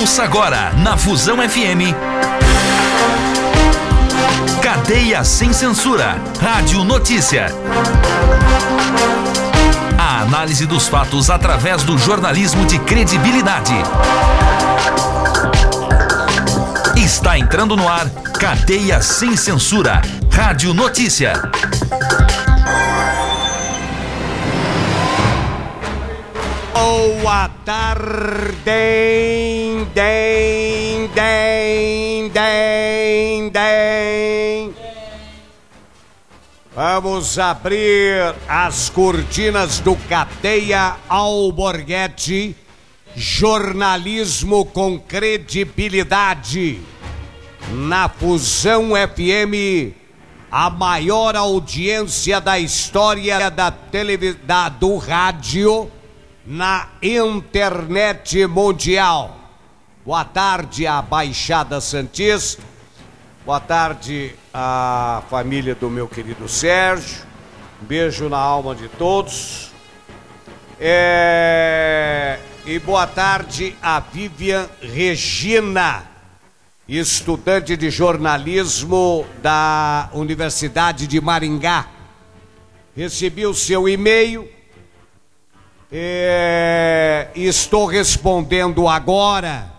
Ouça agora, na Fusão FM. Cadeia Sem Censura, Rádio Notícia. A análise dos fatos através do jornalismo de credibilidade. Está entrando no ar, Cadeia Sem Censura, Rádio Notícia. Boa tarde, Vamos abrir as cortinas do Cadeia Alborguete, jornalismo com credibilidade. Na Fusão FM, a maior audiência da história do rádio na internet mundial. Boa tarde à Baixada Santista, boa tarde à família do meu querido Sérgio, um beijo na alma de todos, e boa tarde à Vivian Regina, estudante de jornalismo da Universidade de Maringá. Recebi o seu e-mail, estou respondendo agora.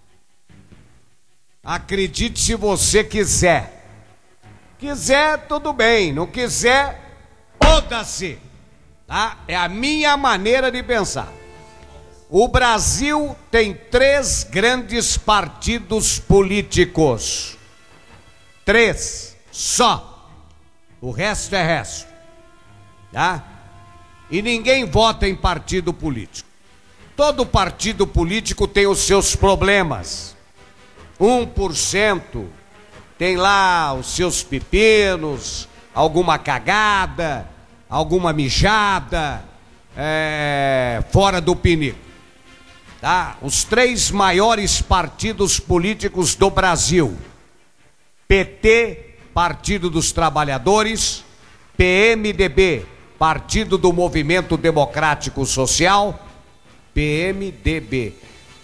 Acredite se você quiser. Quiser, tudo bem. Não quiser, foda-se. Tá? É a minha maneira de pensar. O Brasil tem 3 grandes partidos políticos. 3 só. O resto é resto. Tá? E ninguém vota em partido político. Todo partido político tem os seus problemas. 1% tem lá os seus pepinos, alguma cagada, alguma mijada, fora do pinico. Tá? Os 3 maiores partidos políticos do Brasil: PT, Partido dos Trabalhadores; PMDB, Partido do Movimento Democrático Social; PMDB,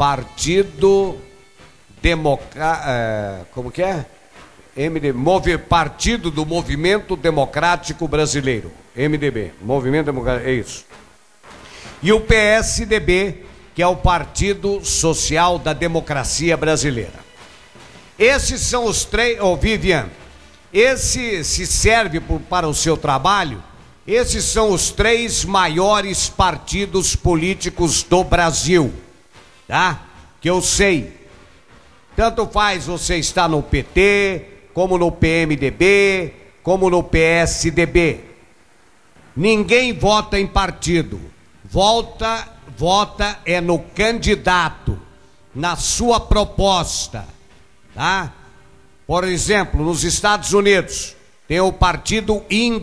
como que é? Partido do Movimento Democrático Brasileiro. MDB, Movimento Democrático, é isso. E o PSDB, que é o Partido Social da Democracia Brasileira. Esses são os 3, Vivian, esse se serve para o seu trabalho. Esses são os 3 maiores partidos políticos do Brasil, tá? Que eu sei. Tanto faz você estar no PT, como no PMDB, como no PSDB. Ninguém vota em partido. Vota é no candidato, na sua proposta, tá? Por exemplo, nos Estados Unidos, tem o Partido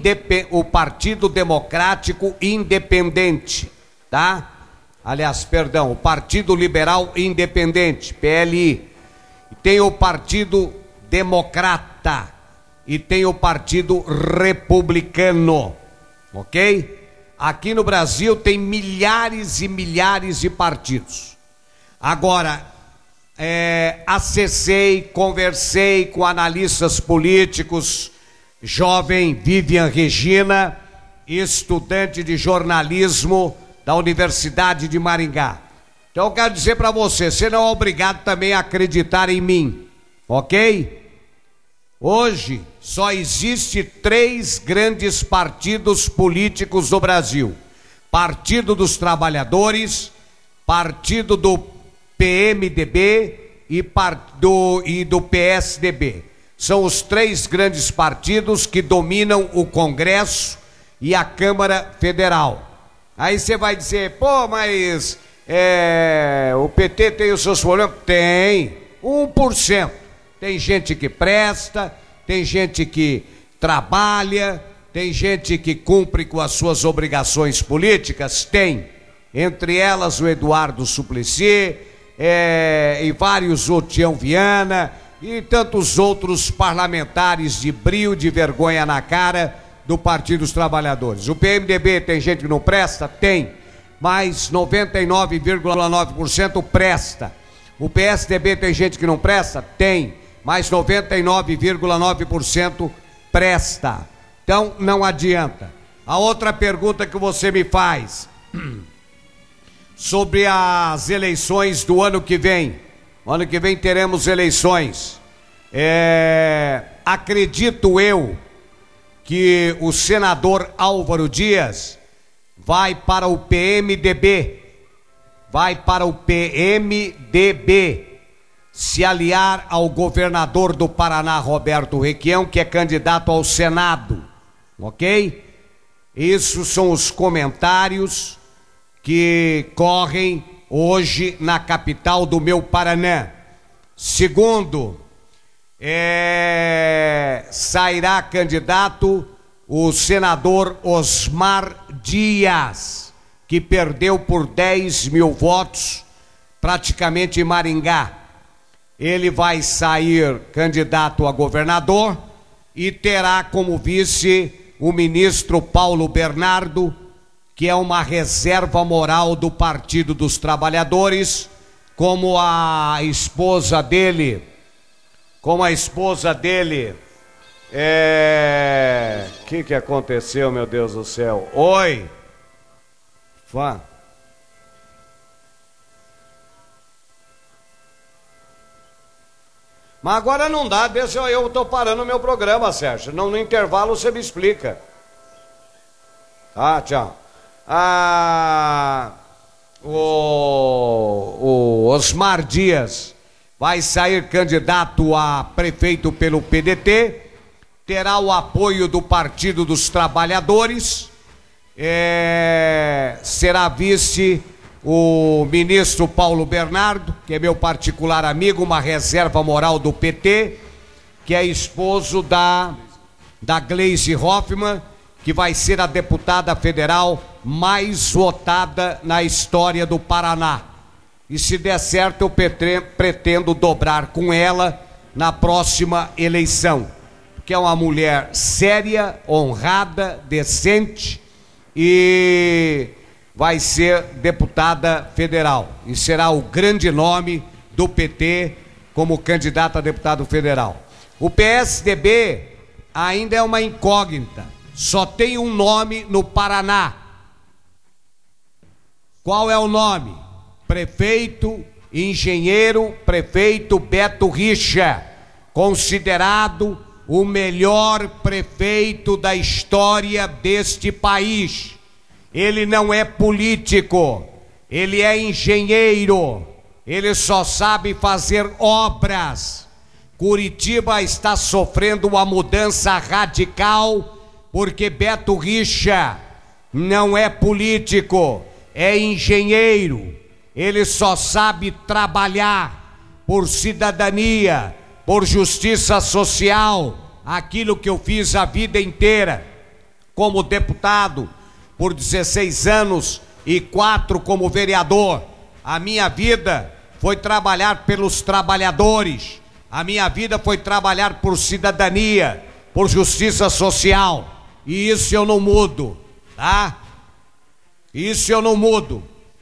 Democrático Independente, tá? Aliás, perdão, o Partido Liberal Independente, PLI. Tem o Partido Democrata e tem o Partido Republicano, ok? Aqui no Brasil tem milhares e milhares de partidos. Agora, acessei, conversei com analistas políticos, jovem Vivian Regina, estudante de jornalismo da Universidade de Maringá. Então eu quero dizer para você não é obrigado também a acreditar em mim, ok? Hoje só existe 3 grandes partidos políticos do Brasil: Partido dos Trabalhadores, Partido do PMDB e do PSDB. São os 3 grandes partidos que dominam o Congresso e a Câmara Federal. Aí você vai dizer, pô, mas o PT tem os seus problemas? Tem, 1%. Tem gente que presta, tem gente que trabalha, tem gente que cumpre com as suas obrigações políticas? Tem. Entre elas o Eduardo Suplicy, e vários outros, Tião Viana, e tantos outros parlamentares de brio, de vergonha na cara do Partido dos Trabalhadores. O PMDB tem gente que não presta? Tem. Mas 99,9% presta. O PSDB tem gente que não presta? Tem, mas 99,9% presta. Então não adianta. A outra pergunta que você me faz sobre as eleições do ano que vem. Ano que vem teremos eleições. Acredito eu que o senador Álvaro Dias vai para o PMDB, se aliar ao governador do Paraná, Roberto Requião, que é candidato ao Senado, ok? Isso são os comentários que correm hoje na capital do meu Paraná. Segundo, sairá candidato o senador Osmar Dias, que perdeu por 10 mil votos, praticamente em Maringá. Ele vai sair candidato a governador e terá como vice o ministro Paulo Bernardo, que é uma reserva moral do Partido dos Trabalhadores, como a esposa dele, que aconteceu, meu Deus do céu? Oi, fã. Mas agora não dá, deixa eu tô parando o meu programa, Sérgio. No intervalo você me explica. Tchau. O Osmar Dias vai sair candidato a prefeito pelo PDT, terá o apoio do Partido dos Trabalhadores, será vice o ministro Paulo Bernardo, que é meu particular amigo, uma reserva moral do PT, que é esposo da Gleisi Hoffmann, que vai ser a deputada federal mais votada na história do Paraná. E se der certo, eu pretendo dobrar com ela na próxima eleição, porque é uma mulher séria, honrada, decente e vai ser deputada federal. E será o grande nome do PT como candidato a deputado federal. O PSDB ainda é uma incógnita. Só tem um nome no Paraná. Qual é o nome? Prefeito Beto Richa, considerado o melhor prefeito da história deste país. Ele não é político, ele é engenheiro, ele só sabe fazer obras. Curitiba está sofrendo uma mudança radical, porque Beto Richa não é político, é engenheiro. Ele só sabe trabalhar por cidadania, por justiça social, aquilo que eu fiz a vida inteira como deputado, por 16 anos e 4 como vereador. A minha vida foi trabalhar pelos trabalhadores, a minha vida foi trabalhar por cidadania, por justiça social. E isso eu não mudo, tá? Isso eu não mudo.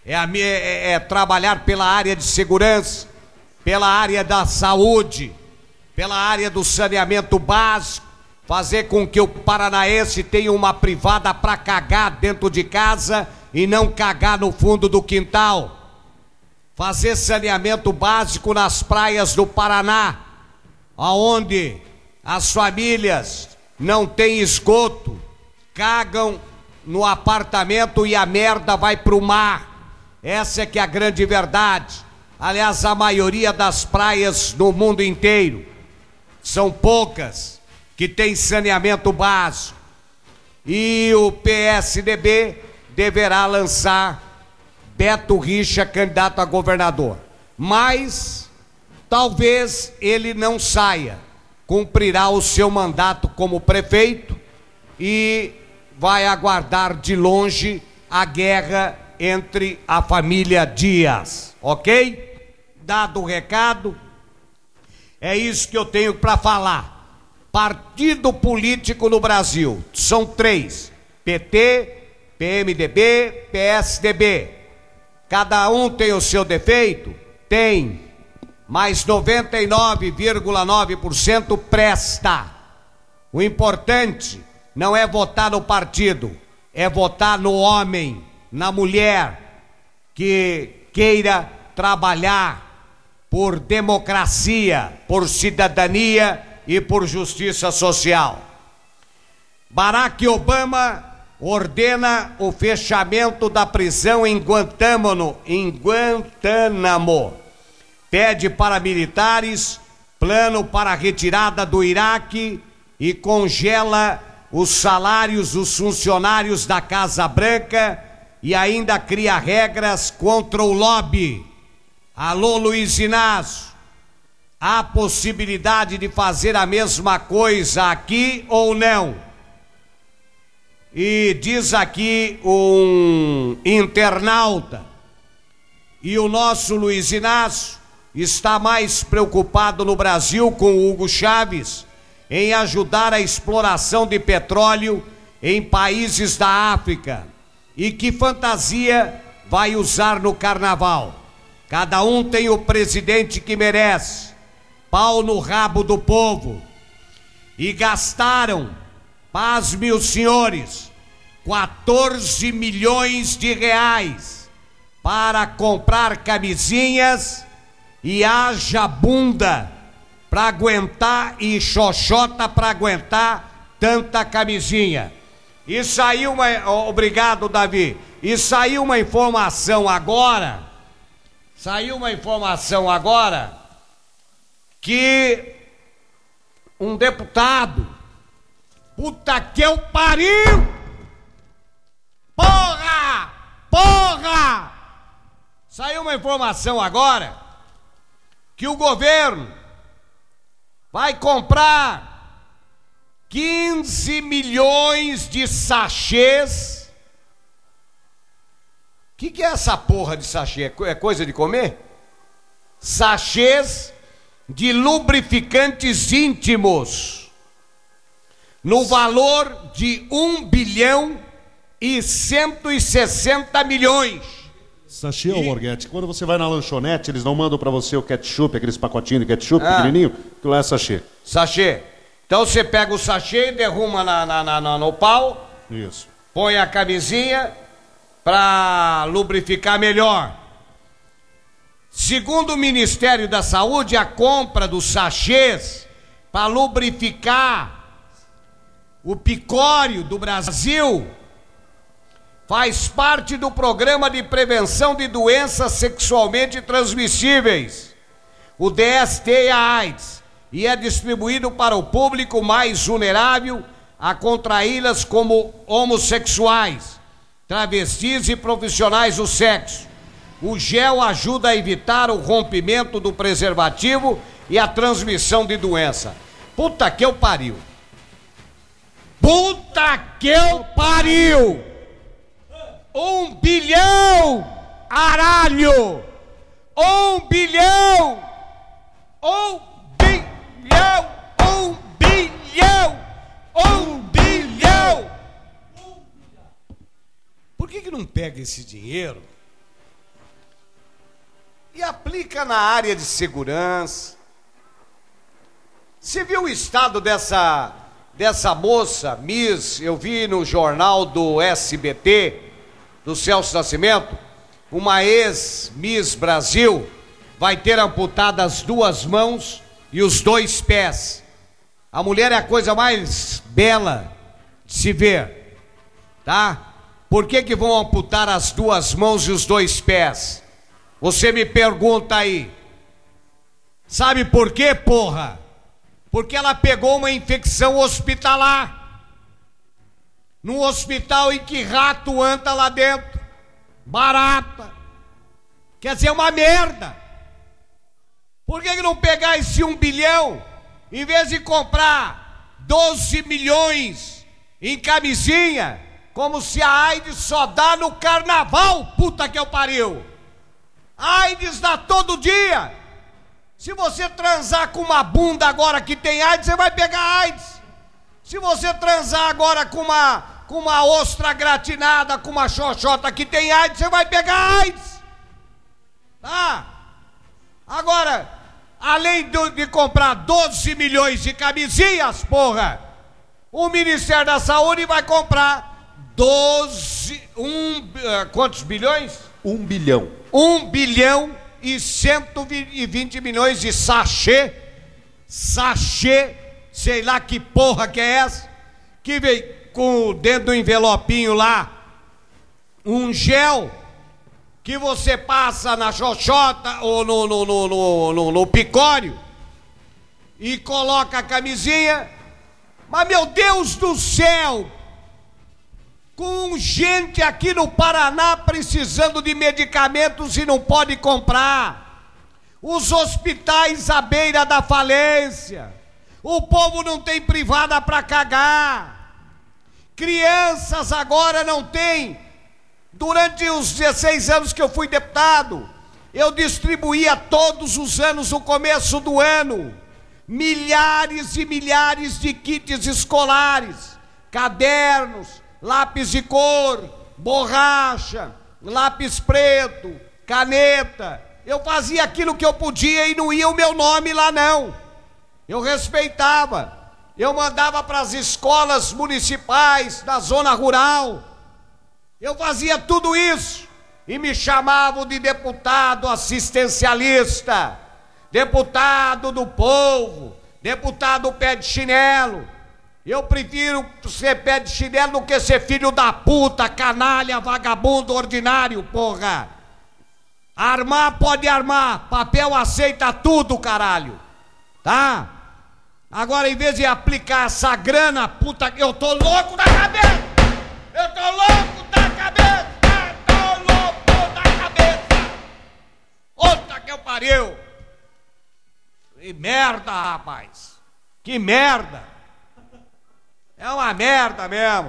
É trabalhar pela área de segurança, pela área da saúde, pela área do saneamento básico, fazer com que o paranaense tenha uma privada para cagar dentro de casa e não cagar no fundo do quintal. Fazer saneamento básico nas praias do Paraná, aonde as famílias não têm esgoto, cagam no apartamento e a merda vai pro mar. Essa é que é a grande verdade. Aliás, a maioria das praias no mundo inteiro, são poucas que tem saneamento básico. E o PSDB deverá lançar Beto Richa candidato a governador. Mas talvez ele não saia, cumprirá o seu mandato como prefeito e vai aguardar de longe a guerra entre a família Dias, ok? Dado o recado, é isso que eu tenho para falar. Partido político no Brasil, são 3, PT, PMDB, PSDB. Cada um tem o seu defeito? Tem. mas 99,9% presta. O importante não é votar no partido, é votar no homem, na mulher que queira trabalhar por democracia, por cidadania e por justiça social. Barack Obama ordena o fechamento da prisão em Guantánamo. Pede para militares plano para a retirada do Iraque e congela os salários dos funcionários da Casa Branca e ainda cria regras contra o lobby. Alô, Luiz Inácio, há possibilidade de fazer a mesma coisa aqui ou não? E diz aqui um internauta, e o nosso Luiz Inácio está mais preocupado no Brasil com o Hugo Chávez em ajudar a exploração de petróleo em países da África. E que fantasia vai usar no carnaval? Cada um tem o presidente que merece. Pau no rabo do povo. E gastaram, pasme os senhores, 14 milhões de reais para comprar camisinhas e haja bunda para aguentar e xoxota para aguentar tanta camisinha. E saiu uma... Obrigado, Davi. E saiu uma informação agora. Que um deputado... Puta que eu pariu! Porra! Saiu uma informação agora que o governo vai comprar 15 milhões de sachês. O que é essa porra de sachê? É coisa de comer? Sachês de lubrificantes íntimos no valor de 1 bilhão e 160 milhões. Sachê, Alborguete, quando você vai na lanchonete, eles não mandam pra você o ketchup, aqueles pacotinhos de ketchup pequenininho, que lá é sachê. Sachê. Então você pega o sachê e derruma no pau. Isso. Põe a camisinha para lubrificar melhor. Segundo o Ministério da Saúde, a compra dos sachês para lubrificar o picório do Brasil faz parte do programa de prevenção de doenças sexualmente transmissíveis, o DST-AIDS, e é distribuído para o público mais vulnerável a contraí-las, como homossexuais, travestis e profissionais do sexo. O gel ajuda a evitar o rompimento do preservativo e a transmissão de doença. Puta que eu pariu! Puta que eu pariu! 1 bilhão! Aralho! 1 bilhão! 1 bilhão! 1 bilhão! 1 bilhão! Por que não pega esse dinheiro e aplica na área de segurança? Você viu o estado dessa moça, Miss, eu vi no jornal do SBT, do Celso Nascimento, uma ex-Miss Brasil vai ter amputadas as 2 mãos e os 2 pés. A mulher é a coisa mais bela de se ver, tá? Por que vão amputar as 2 mãos e os 2 pés? Você me pergunta aí. Sabe por quê, porra? Porque ela pegou uma infecção hospitalar. Num hospital em que rato anda lá dentro. Barata. Quer dizer, uma merda. Por que não pegar esse 1 bilhão, em vez de comprar 12 milhões em camisinha, como se a AIDS só dá no carnaval, puta que eu pariu. A AIDS dá todo dia. Se você transar com uma bunda agora que tem AIDS, você vai pegar AIDS. Se você transar agora com uma ostra gratinada, com uma xoxota que tem AIDS, você vai pegar AIDS. Tá? Agora, além de comprar 12 milhões de camisinhas, porra, o Ministério da Saúde vai comprar quantos bilhões? 1 bilhão. 1 bilhão e 120 milhões de sachê, sei lá que porra que é essa, que vem com dentro do envelopinho lá, um gel que você passa na xoxota ou no picório e coloca a camisinha. Mas, meu Deus do céu, com gente aqui no Paraná precisando de medicamentos e não pode comprar, os hospitais à beira da falência, o povo não tem privada para cagar, crianças agora não tem. Durante os 16 anos que eu fui deputado, eu distribuía todos os anos, no começo do ano, milhares e milhares de kits escolares, cadernos, lápis de cor, borracha, lápis preto, caneta. Eu fazia aquilo que eu podia e não ia o meu nome lá não. Eu respeitava. Eu mandava para as escolas municipais da zona rural. Eu fazia tudo isso e me chamavam de deputado assistencialista, deputado do povo, deputado pé de chinelo. Eu prefiro ser pé de chinelo do que ser filho da puta, canalha, vagabundo, ordinário, porra. Armar pode armar, papel aceita tudo, caralho, tá? Agora, em vez de aplicar essa grana, puta, eu tô louco da cabeça! Eu tô louco da cabeça! Tô louco da cabeça! Puta que eu pariu! Que merda, rapaz! Que merda! É uma merda mesmo!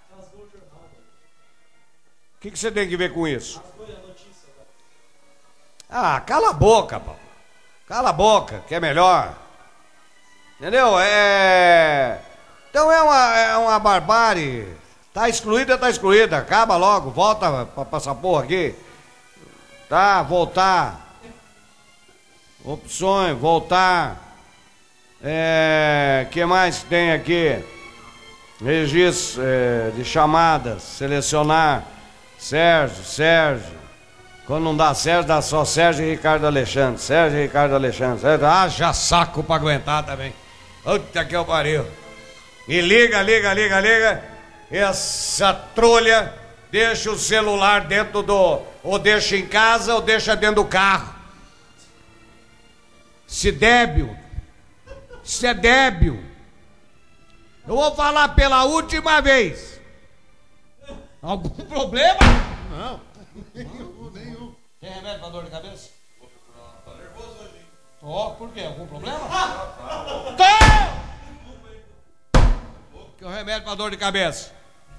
O que você tem que ver com isso? Ah, cala a boca, pô! Cala a boca, que é melhor! Entendeu? Então é uma barbárie. Tá excluída, tá excluída. Acaba logo, volta pra essa porra aqui. Tá, voltar. Opções, voltar. Que mais tem aqui? Registro de chamadas, selecionar. Sérgio. Quando não dá Sérgio, dá só Sérgio e Ricardo Alexandre. Sérgio e Ricardo Alexandre. Já saco pra aguentar também. Puta que eu pariu. E liga. Essa trolha deixa o celular dentro ou deixa em casa ou deixa dentro do carro. Isso é débil. Eu vou falar pela última vez. Algum problema? Não, nenhum. Tem remédio pra dor de cabeça? Tô nervoso hoje, hein? Tô, por quê? Algum problema? Tô! Que é o remédio pra dor de cabeça?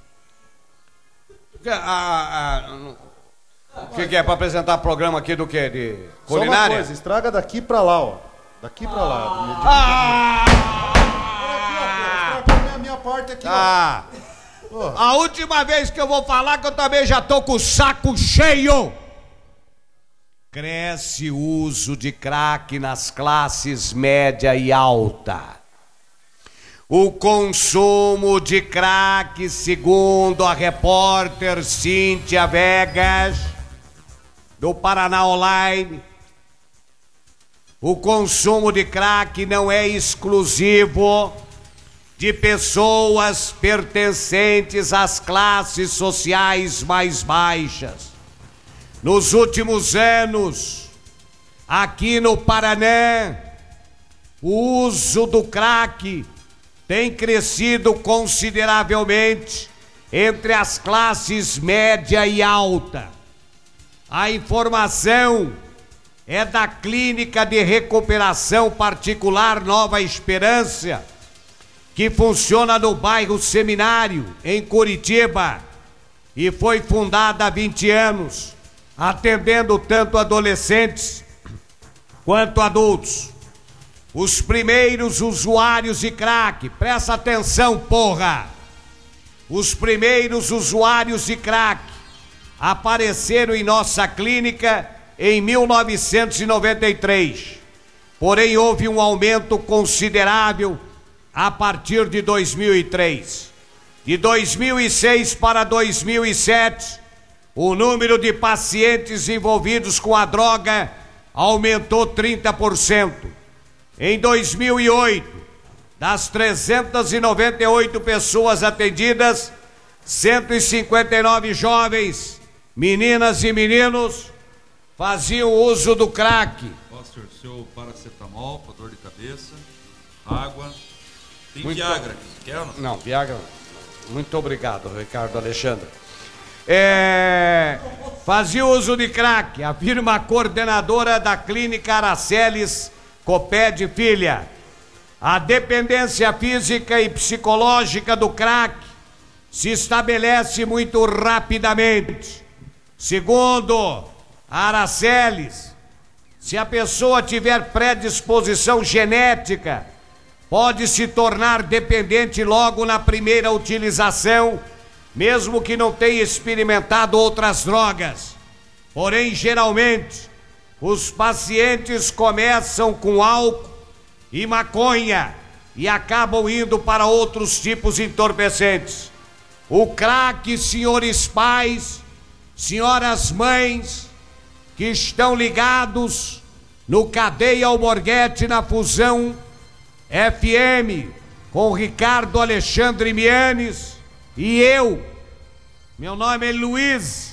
O que é pra apresentar programa aqui do quê? De culinária? Só uma coisa, estraga daqui pra lá, ó. Daqui pra lá. Estragou a minha parte aqui, ó. A última vez que eu vou falar que eu também já tô com o saco cheio. Cresce o uso de crack nas classes média e alta. O consumo de crack, segundo a repórter Cíntia Vegas, do Paraná Online, o consumo de crack não é exclusivo de pessoas pertencentes às classes sociais mais baixas. Nos últimos anos, aqui no Paraná, o uso do crack tem crescido consideravelmente entre as classes média e alta. A informação é da Clínica de Recuperação Particular Nova Esperança, que funciona no bairro Seminário, em Curitiba, e foi fundada há 20 anos, atendendo tanto adolescentes quanto adultos. Os primeiros usuários de crack, presta atenção, porra! Os primeiros usuários de crack apareceram em nossa clínica em 1993, porém houve um aumento considerável a partir de 2003. De 2006 para 2007, o número de pacientes envolvidos com a droga aumentou 30%. Em 2008, das 398 pessoas atendidas, 159 jovens, meninas e meninos, faziam uso do crack. Pastor, seu paracetamol para dor de cabeça, água, tem Muito... Viagra, quer ou não? Não, Viagra não. Muito obrigado, Ricardo Alexandre. Fazia uso de crack, afirma a coordenadora da clínica Araceles Coped Filha. A dependência física e psicológica do crack se estabelece muito rapidamente. Segundo a Araceles, se a pessoa tiver predisposição genética, pode se tornar dependente logo na primeira utilização, mesmo que não tenha experimentado outras drogas. Porém, geralmente, os pacientes começam com álcool e maconha e acabam indo para outros tipos de entorpecentes. O crack, senhores pais, senhoras mães, que estão ligados no Cadeia Alborguete na Fusão FM, com Ricardo Alexandre Mianes e eu. Meu nome é Luiz.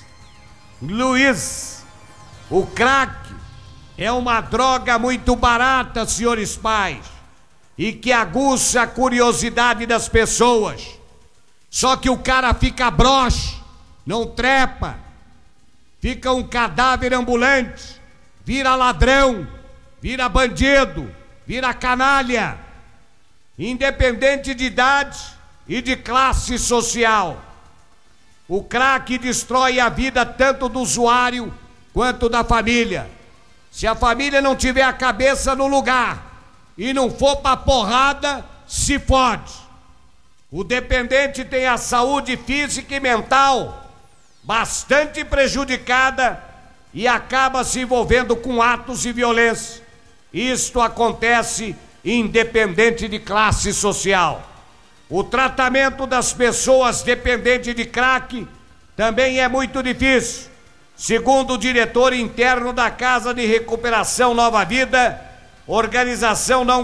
O crack é uma droga muito barata, senhores pais, e que aguça a curiosidade das pessoas. Só que o cara fica broxe, não trepa, fica um cadáver ambulante, vira ladrão, vira bandido, vira canalha, independente de idade e de classe social. O crack destrói a vida tanto do usuário quanto da família. Se a família não tiver a cabeça no lugar e não for pra porrada, se fode. O dependente tem a saúde física e mental bastante prejudicada e acaba se envolvendo com atos de violência. Isto acontece independente de classe social. O tratamento das pessoas dependentes de crack também é muito difícil. Segundo o diretor interno da Casa de Recuperação Nova Vida, organização não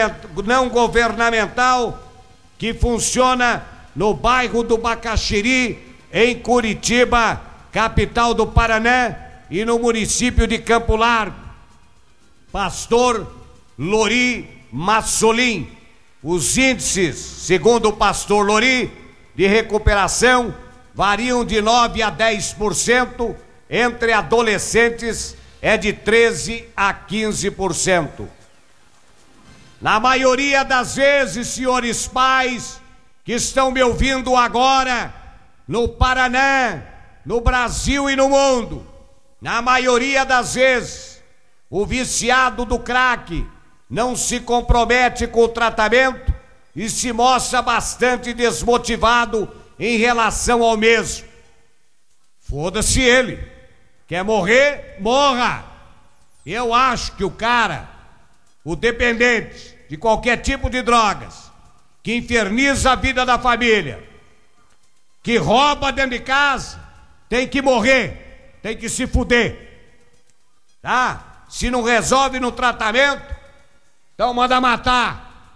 governamental que funciona no bairro do Bacaxiri, em Curitiba, capital do Paraná, e no município de Campo Largo. Pastor Lori Massolim. Os índices, segundo o pastor Lori, de recuperação variam de 9% a 10%, entre adolescentes é de 13% a 15%. Na maioria das vezes, senhores pais que estão me ouvindo agora, no Paraná, no Brasil e no mundo, na maioria das vezes, o viciado do crack não se compromete com o tratamento e se mostra bastante desmotivado em relação ao mesmo. Foda-se ele. Quer morrer? Morra. Eu acho que o cara, o dependente de qualquer tipo de drogas, que inferniza a vida da família, que rouba dentro de casa, tem que morrer, tem que se fuder. Tá? Se não resolve no tratamento, então manda matar.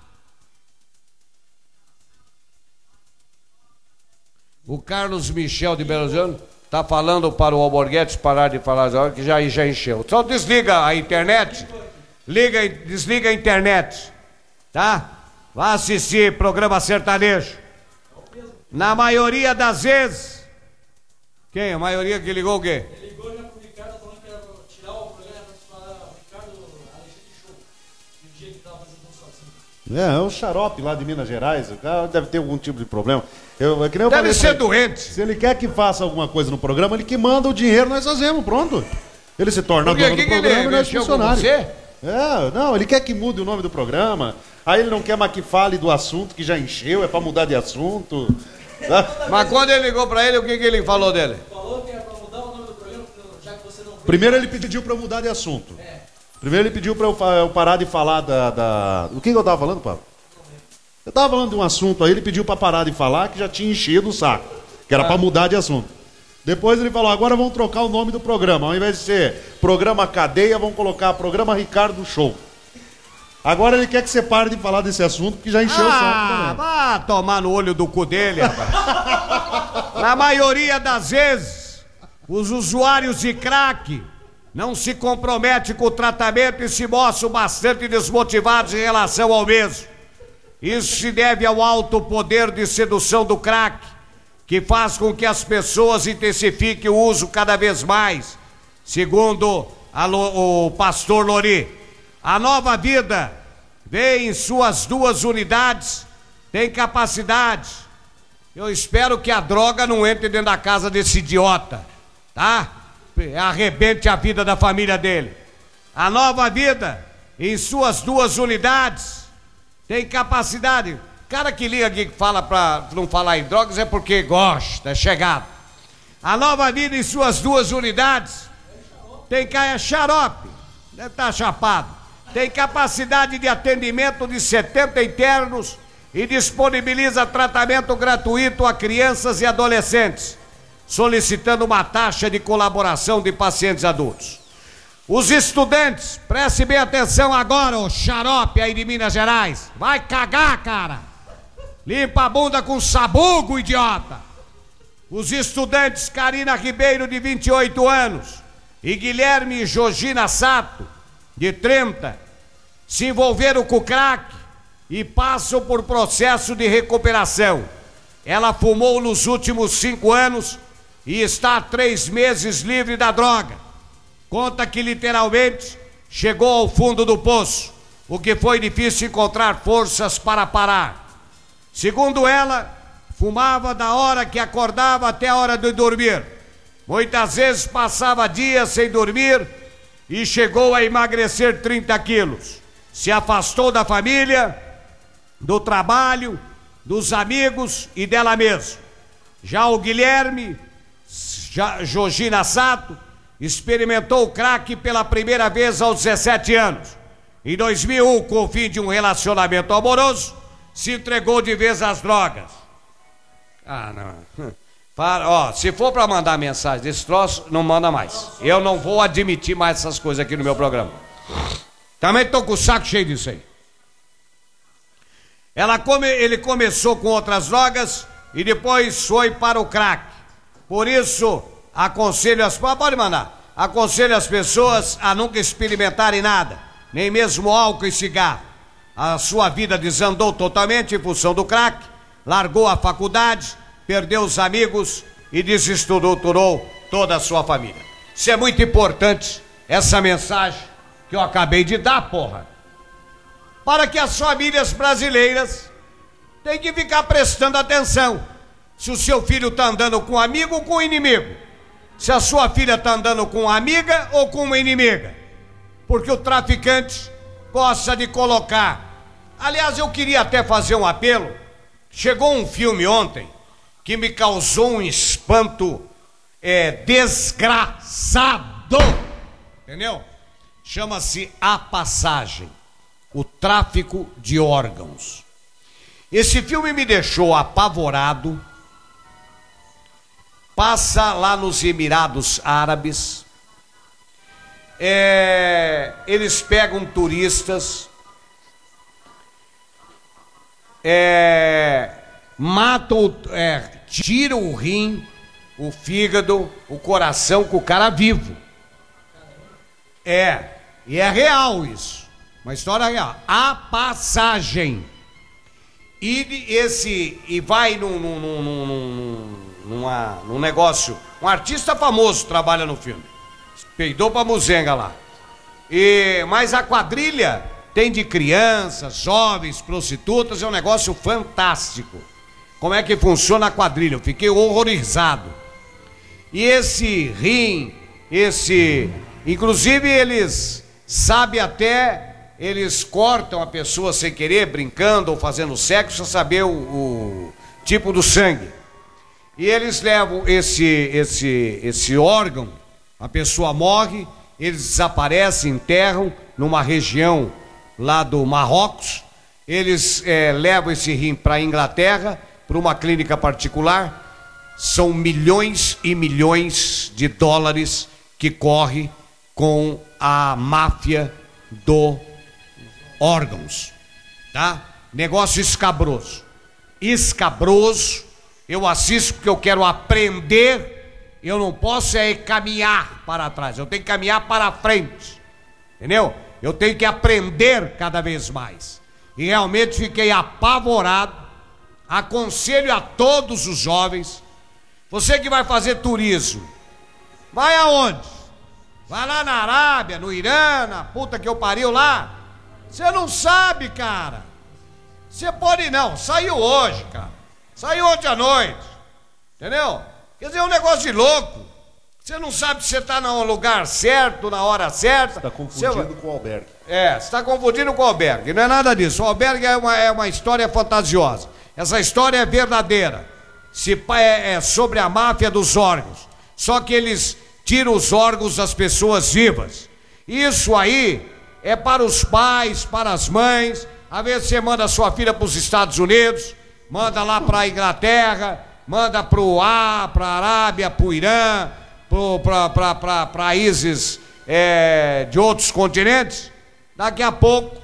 O Carlos Michel de Belo Horizonte está falando para o Alborguete parar de falar agora, que já encheu. Só desliga a internet, desliga a internet, tá? Vá assistir programa sertanejo. Na maioria das vezes, quem? A maioria que ligou o quê? Ele ligou já pro Ricardo falando que ia tirar o programa para o Ricardo Alexandre Show, no dia que estava fazendo sozinho. É o xarope lá de Minas Gerais, o cara deve ter algum tipo de problema. Deve ser doente. Se ele quer que faça alguma coisa no programa, ele que manda o dinheiro, nós fazemos, pronto. Ele se torna dono do programa e nós funcionários. Não, ele quer que mude o nome do programa, aí ele não quer mais que fale do assunto que já encheu, é pra mudar de assunto. Mas quando ele ligou pra ele, o que ele falou dele? Falou que era pra mudar o nome do programa, já que você não... Primeiro ele pediu pra mudar de assunto. Primeiro ele pediu pra eu parar de falar O que eu tava falando, Pablo? Eu tava falando de um assunto aí, ele pediu pra parar de falar, que já tinha enchido o saco. Que era pra mudar de assunto. Depois ele falou, agora vamos trocar o nome do programa. Ao invés de ser Programa Cadeia, vamos colocar Programa Ricardo Show. Agora ele quer que você pare de falar desse assunto, porque já encheu o saco também. Vá tomar no olho do cu dele, rapaz. Na maioria das vezes, os usuários de crack não se comprometem com o tratamento e se mostram bastante desmotivados em relação ao mesmo. Isso se deve ao alto poder de sedução do crack, que faz com que as pessoas intensifiquem o uso cada vez mais. Segundo o pastor Lori, a Nova Vida vem em suas 2 unidades, tem capacidade. Eu espero que a droga não entre dentro da casa desse idiota, tá? Arrebente a vida da família dele. A Nova Vida, em suas 2 unidades, tem capacidade. Cara que liga aqui que fala pra não falar em drogas é porque gosta, é chegado. A Nova Vida, em suas 2 unidades, tem xarope, deve estar chapado. Tem capacidade de atendimento de 70 internos e disponibiliza tratamento gratuito a crianças e adolescentes, solicitando uma taxa de colaboração de pacientes adultos. Os estudantes, preste bem atenção agora, ô xarope aí de Minas Gerais. Vai cagar, cara. Limpa a bunda com sabugo, idiota. Os estudantes Karina Ribeiro, de 28 anos, e Guilherme Jogina Sato, de 30, se envolveram com crack e passam por processo de recuperação. Ela fumou nos últimos 5 anos e está há 3 meses livre da droga. Conta que literalmente chegou ao fundo do poço, o que foi difícil encontrar forças para parar. Segundo ela, fumava da hora que acordava até a hora de dormir. Muitas vezes passava dias sem dormir e chegou a emagrecer 30 quilos. Se afastou da família, do trabalho, dos amigos e dela mesma. Já o Guilherme Jogina Sato experimentou o crack pela primeira vez aos 17 anos. Em 2001, com o fim de um relacionamento amoroso, se entregou de vez às drogas. Se for para mandar mensagem desse troço, não manda mais. Eu não vou admitir mais essas coisas aqui no meu programa. Também estou com o saco cheio disso aí. Ele começou com outras drogas e depois foi para o crack. Por isso, aconselho as pessoas a nunca experimentarem nada, nem mesmo álcool e cigarro. A sua vida desandou totalmente em função do crack, largou a faculdade, perdeu os amigos e desestruturou toda a sua família. Isso é muito importante, essa mensagem que eu acabei de dar, porra. Para que as famílias brasileiras têm que ficar prestando atenção. Se o seu filho está andando com um amigo ou com um inimigo. Se a sua filha está andando com uma amiga ou com uma inimiga. Porque o traficante gosta de colocar. Aliás, eu queria até fazer um apelo. Chegou um filme ontem que me causou um espanto desgraçado. Entendeu? Chama-se A Passagem, o tráfico de órgãos. Esse filme me deixou apavorado. Passa lá nos Emirados Árabes. Eles pegam turistas, matam, tiram o rim, o fígado, o coração com o cara vivo. E é real isso, uma história real. A Passagem. E vai num negócio. Um artista famoso trabalha no filme. Peidou pra muzenga lá. Mas a quadrilha tem de crianças, jovens, prostitutas, é um negócio fantástico. Como é que funciona a quadrilha? Eu fiquei horrorizado. E esse rim, inclusive eles sabem até, eles cortam a pessoa sem querer, brincando ou fazendo sexo, para saber o tipo do sangue. E eles levam esse órgão, a pessoa morre, eles desaparecem, enterram numa região lá do Marrocos. Eles levam esse rim para a Inglaterra, para uma clínica particular. São milhões e milhões de dólares que corre com a máfia do órgãos, tá? Negócio escabroso. Escabroso. Eu assisto porque eu quero aprender. Eu não posso caminhar para trás. Eu tenho que caminhar para frente. Entendeu? Eu tenho que aprender cada vez mais. E realmente fiquei apavorado. Aconselho a todos os jovens. Você que vai fazer turismo, vai aonde? Vai lá na Arábia, no Irã, na puta que eu pariu lá. Você não sabe, cara. Você pode não, saiu hoje, cara. Saiu ontem à noite. Entendeu? Quer dizer, é um negócio de louco. Você não sabe se você está no lugar certo, na hora certa. Está confundindo com o albergue. Você está confundindo com o albergue. Não é nada disso. O albergue é uma história fantasiosa. Essa história é verdadeira. É sobre a máfia dos órgãos. Só que eles tiram os órgãos das pessoas vivas. Isso aí é para os pais, para as mães. Às vezes você manda sua filha para os Estados Unidos, manda lá para a Inglaterra, manda para a Arábia, para o Irã, para países de outros continentes. Daqui a pouco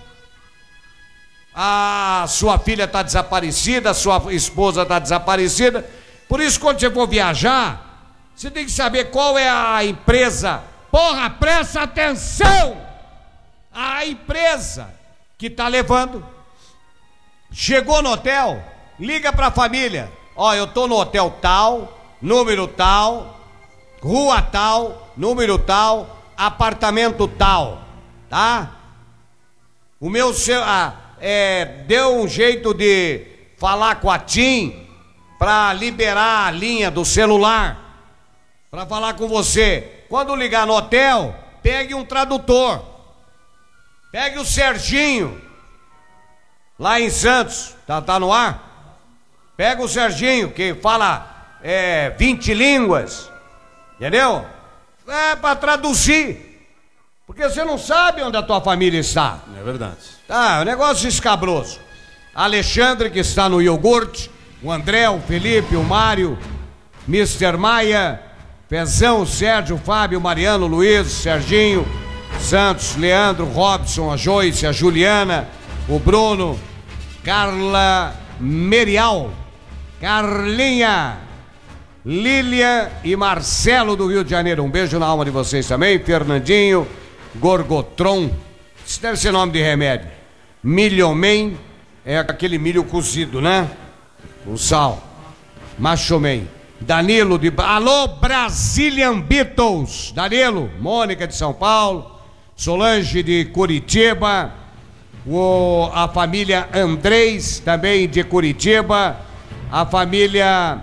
a sua filha está desaparecida, a sua esposa está desaparecida. Por isso, quando você for viajar, você tem que saber qual é a empresa. Porra, presta atenção! A empresa que está levando. Chegou no hotel, liga para a família. Ó, eu estou no hotel tal, número tal, rua tal, número tal, apartamento tal, tá? O meu deu um jeito de falar com a TIM para liberar a linha do celular, para falar com você. Quando ligar no hotel, pegue um tradutor. Pegue o Serginho, lá em Santos, tá no ar? Pega o Serginho, que fala 20 línguas, entendeu? Para traduzir. Porque você não sabe onde a tua família está. É verdade. Tá, é um negócio escabroso. Alexandre, que está no iogurte, o André, o Felipe, o Mário, Mr. Maia, Pezão, o Sérgio, o Fábio, o Mariano, o Luiz, o Serginho, Santos, Leandro, Robson, a Joyce, a Juliana, o Bruno, Carla Merial, Carlinha, Lília e Marcelo do Rio de Janeiro. Um beijo na alma de vocês também. Fernandinho, Gorgotron, isso deve ser nome de remédio. Milhomen, é aquele milho cozido, né? Com sal. Machomen. Danilo de... Alô, Brazilian Beatles. Danilo, Mônica de São Paulo, Solange de Curitiba, a família Andrés, também de Curitiba, a família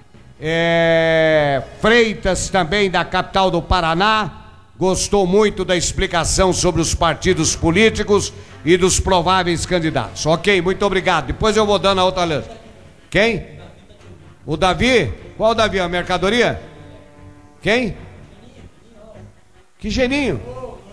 Freitas, também da capital do Paraná. Gostou muito da explicação sobre os partidos políticos e dos prováveis candidatos. Ok, muito obrigado. Depois eu vou dando a outra lista. Quem? O Davi? Qual o Davi? A mercadoria? Quem? Que geninho?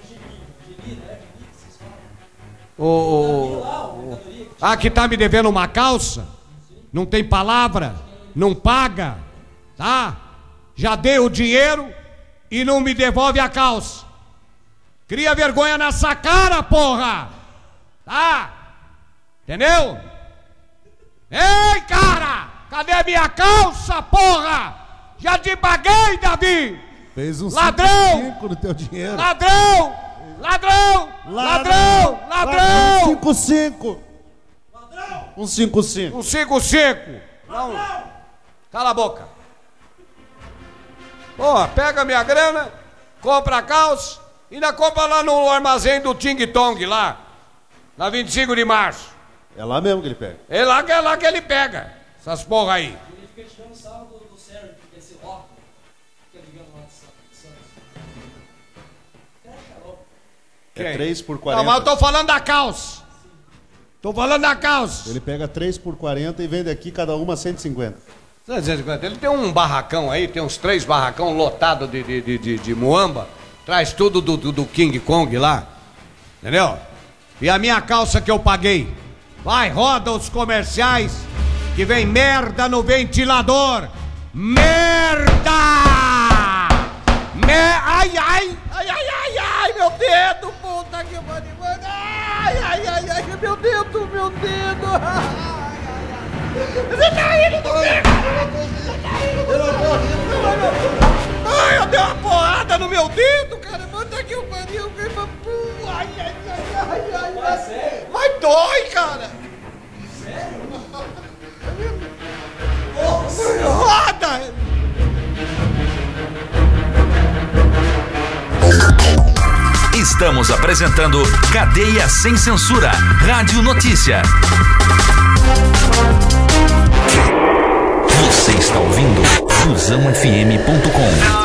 Que tá me devendo uma calça? Não tem palavra? Não paga? Tá? Já dei o dinheiro e não me devolve a calça. Cria vergonha nessa cara, porra! Tá? Entendeu? Ei, cara! Cadê a minha calça, porra? Já te paguei, Davi! Fez um ladrão! no teu dinheiro. Ladrão! Ladrão! Ladrão! Ladrão! 55! Ladrão! Um 55. Um 55! Não. Cala a boca! Porra, pega minha grana, compra a calça, e ainda compra lá no armazém do Ting Tong, lá, na 25 de março. É lá mesmo que ele pega. É lá que ele pega, essas porra aí. Ele fica tirando sarro do Sérgio, que é esse óculos, que é ligando lá de Santos. É 3 por 40. Não, mas eu tô falando da calça. Tô falando da calça. Ele pega 3 por 40 e vende aqui cada uma 150. Ele tem um barracão aí, tem uns 3 barracão lotados de muamba. Traz tudo do King Kong lá. Entendeu? E a minha calça que eu paguei. Vai, roda os comerciais, que vem merda no ventilador. Merda! Ai, meu dedo, puta que pariu. Ai, meu dedo. Você tá indo do dedo! Ai, eu dei uma porrada no meu dedo, cara. Manda aqui o pariu. Ai. Mas dói, cara. Sério? Roda! Estamos apresentando Cadeia Sem Censura, Rádio Notícia. Você está ouvindo FusãoFM.com.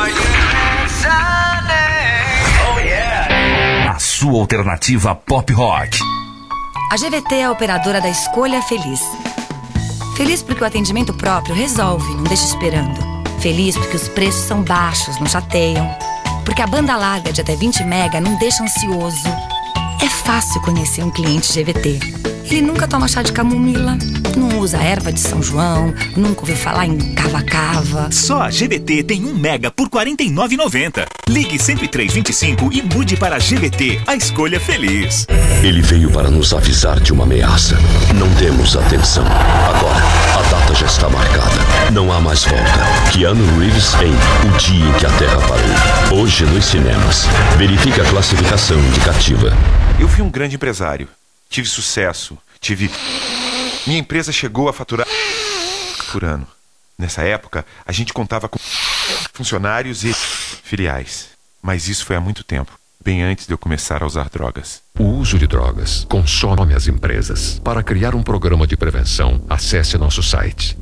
A sua alternativa pop rock. A GVT é a operadora da Escolha Feliz. Feliz porque o atendimento próprio resolve, não deixa esperando. Feliz porque os preços são baixos, não chateiam. Porque a banda larga de até 20 mega não deixa ansioso. É fácil conhecer um cliente GVT. Ele nunca toma chá de camomila, não usa erva de São João, nunca ouviu falar em cava-cava. Só a GVT tem 1 mega por R$ 49,90. Ligue 10325 e mude para a GVT, a escolha feliz. Ele veio para nos avisar de uma ameaça. Não demos atenção. Agora, a data já está marcada. Não há mais volta. Keanu Reeves em O Dia em que a Terra Parou. Hoje nos cinemas. Verifique a classificação indicativa. Eu fui um grande empresário. Tive sucesso. Minha empresa chegou a faturar por ano. Nessa época, a gente contava com funcionários e filiais. Mas isso foi há muito tempo, bem antes de eu começar a usar drogas. O uso de drogas consome as empresas. Para criar um programa de prevenção, acesse nosso site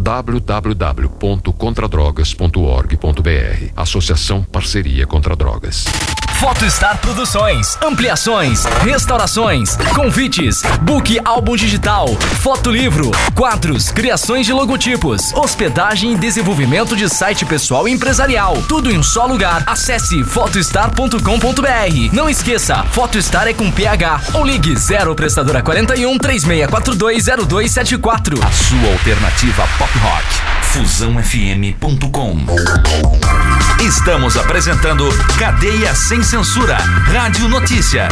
www.contradrogas.org.br. Associação Parceria contra Drogas. Photostar Produções, ampliações, restaurações, convites, book álbum digital, fotolivro, quadros, criações de logotipos, hospedagem e desenvolvimento de site pessoal e empresarial. Tudo em um só lugar. Acesse photostar.com.br. Não esqueça, Photostar é com PH. Ou ligue 0 prestadora 41 36420274. A sua alternativa pop rock. FusãoFM.com. Estamos apresentando Cadeia Sem Censura, Rádio Notícia.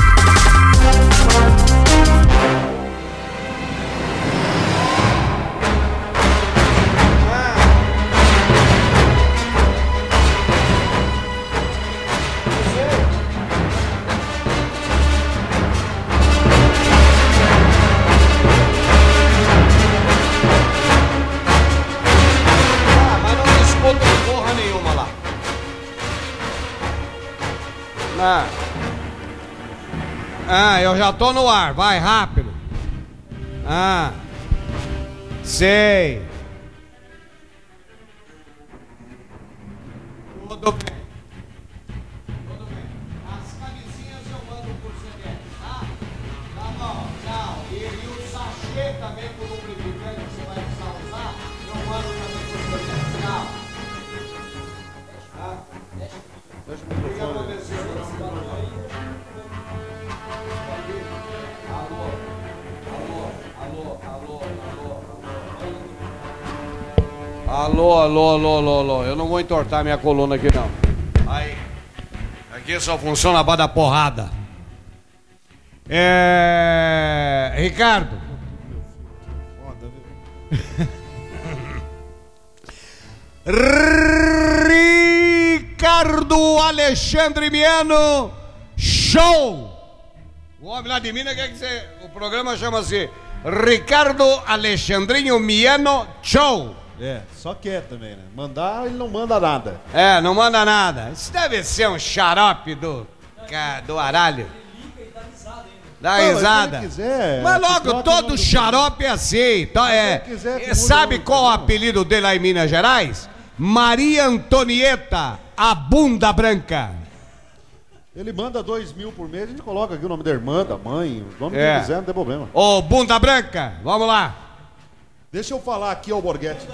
Eu já tô no ar, vai rápido. Sei. Tudo bem. As camisinhas eu mando por CDF, tá? Tá bom, tchau. E o sachê também por um lubrificante que você vai precisar usar, eu mando também por CDF, tchau. Deixa o microfone. Alô. Eu não vou entortar minha coluna aqui, não. Aí. Aqui só funciona a base da porrada. Ricardo. Ricardo Alexandre Miano, show! O homem lá de Minas quer que você... O programa chama-se Ricardo Alexandrinho Miano, show! Só quer também, né? Mandar, ele não manda nada. Não manda nada. Isso deve ser um xarope do aralho. Dá risada. Mas logo todo xarope é assim. Sabe qual é o apelido dele lá em Minas Gerais? Maria Antonieta, a bunda branca. Ele manda 2.000 por mês, a gente coloca aqui o nome da irmã, da mãe, o nome que quiser, não tem problema. Ô, bunda branca, vamos lá. Deixa eu falar aqui, Alborguete,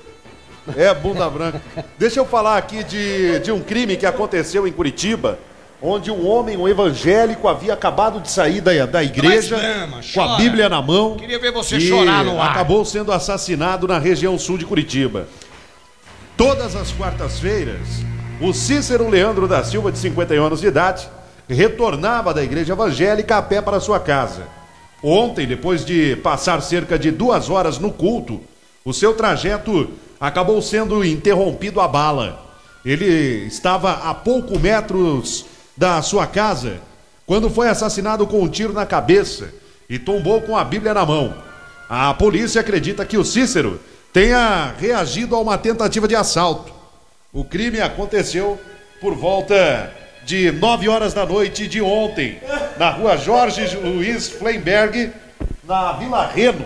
bunda branca. Deixa eu falar aqui de um crime que aconteceu em Curitiba. onde um homem, um evangélico, havia acabado de sair da igreja com a Bíblia na mão. Queria ver você chorar no ar. Acabou sendo assassinado na região sul de Curitiba. Todas as quartas-feiras, o Cícero Leandro da Silva, de 51 anos de idade, retornava da igreja evangélica a pé para sua casa. Ontem, depois de passar cerca de 2 horas no culto, o seu trajeto acabou sendo interrompido a bala. Ele estava a poucos metros da sua casa quando foi assassinado com um tiro na cabeça e tombou com a Bíblia na mão. A polícia acredita que o Cícero tenha reagido a uma tentativa de assalto. O crime aconteceu por volta de 9 horas da noite de ontem, na rua Jorge Luiz Flemberg, na Vila Reno,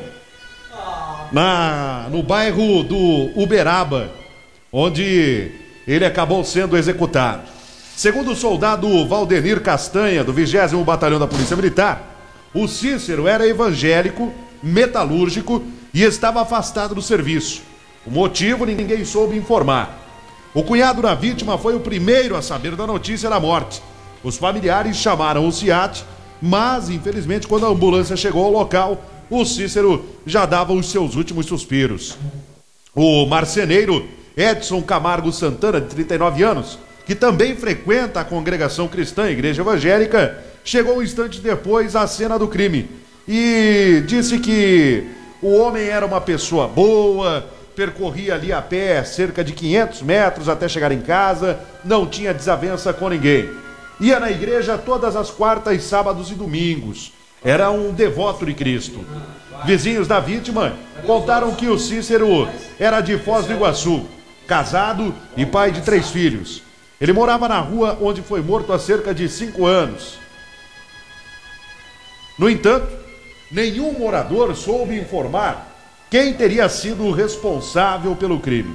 no bairro do Uberaba, onde ele acabou sendo executado. Segundo o soldado Valdenir Castanha, do 20º Batalhão da Polícia Militar, o Cícero era evangélico, metalúrgico e estava afastado do serviço. O motivo ninguém soube informar. O cunhado da vítima foi o primeiro a saber da notícia da morte. Os familiares chamaram o SIAT, mas infelizmente quando a ambulância chegou ao local, o Cícero já dava os seus últimos suspiros. O marceneiro Edson Camargo Santana, de 39 anos, que também frequenta a congregação cristã Igreja Evangélica, chegou um instante depois à cena do crime e disse que o homem era uma pessoa boa, percorria ali a pé cerca de 500 metros até chegar em casa, não tinha desavença com ninguém. Ia na igreja todas as quartas, sábados e domingos. Era um devoto de Cristo. Vizinhos da vítima contaram que o Cícero era de Foz do Iguaçu, casado e pai de 3 filhos. Ele morava na rua onde foi morto há cerca de 5 anos. No entanto, nenhum morador soube informar quem teria sido o responsável pelo crime.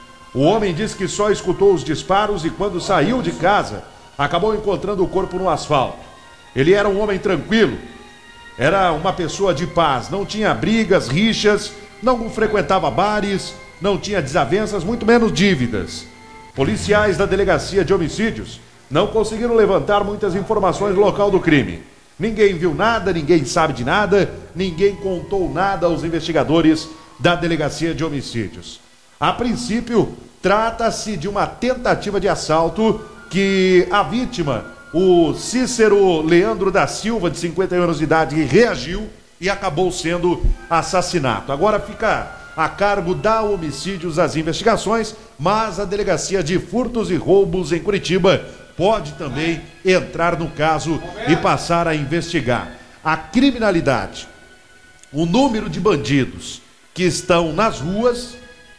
O homem disse que só escutou os disparos e quando saiu de casa, acabou encontrando o corpo no asfalto. Ele era um homem tranquilo, era uma pessoa de paz, não tinha brigas, rixas, não frequentava bares, não tinha desavenças, muito menos dívidas. Policiais da Delegacia de Homicídios não conseguiram levantar muitas informações do local do crime. Ninguém viu nada, ninguém sabe de nada, ninguém contou nada aos investigadores da Delegacia de Homicídios. A princípio, trata-se de uma tentativa de assalto que a vítima, o Cícero Leandro da Silva, de 51 anos de idade, reagiu e acabou sendo assassinado. Agora fica a cargo da Homicídios as investigações, mas a Delegacia de Furtos e Roubos em Curitiba pode também entrar no caso e passar a investigar. A criminalidade, o número de bandidos que estão nas ruas,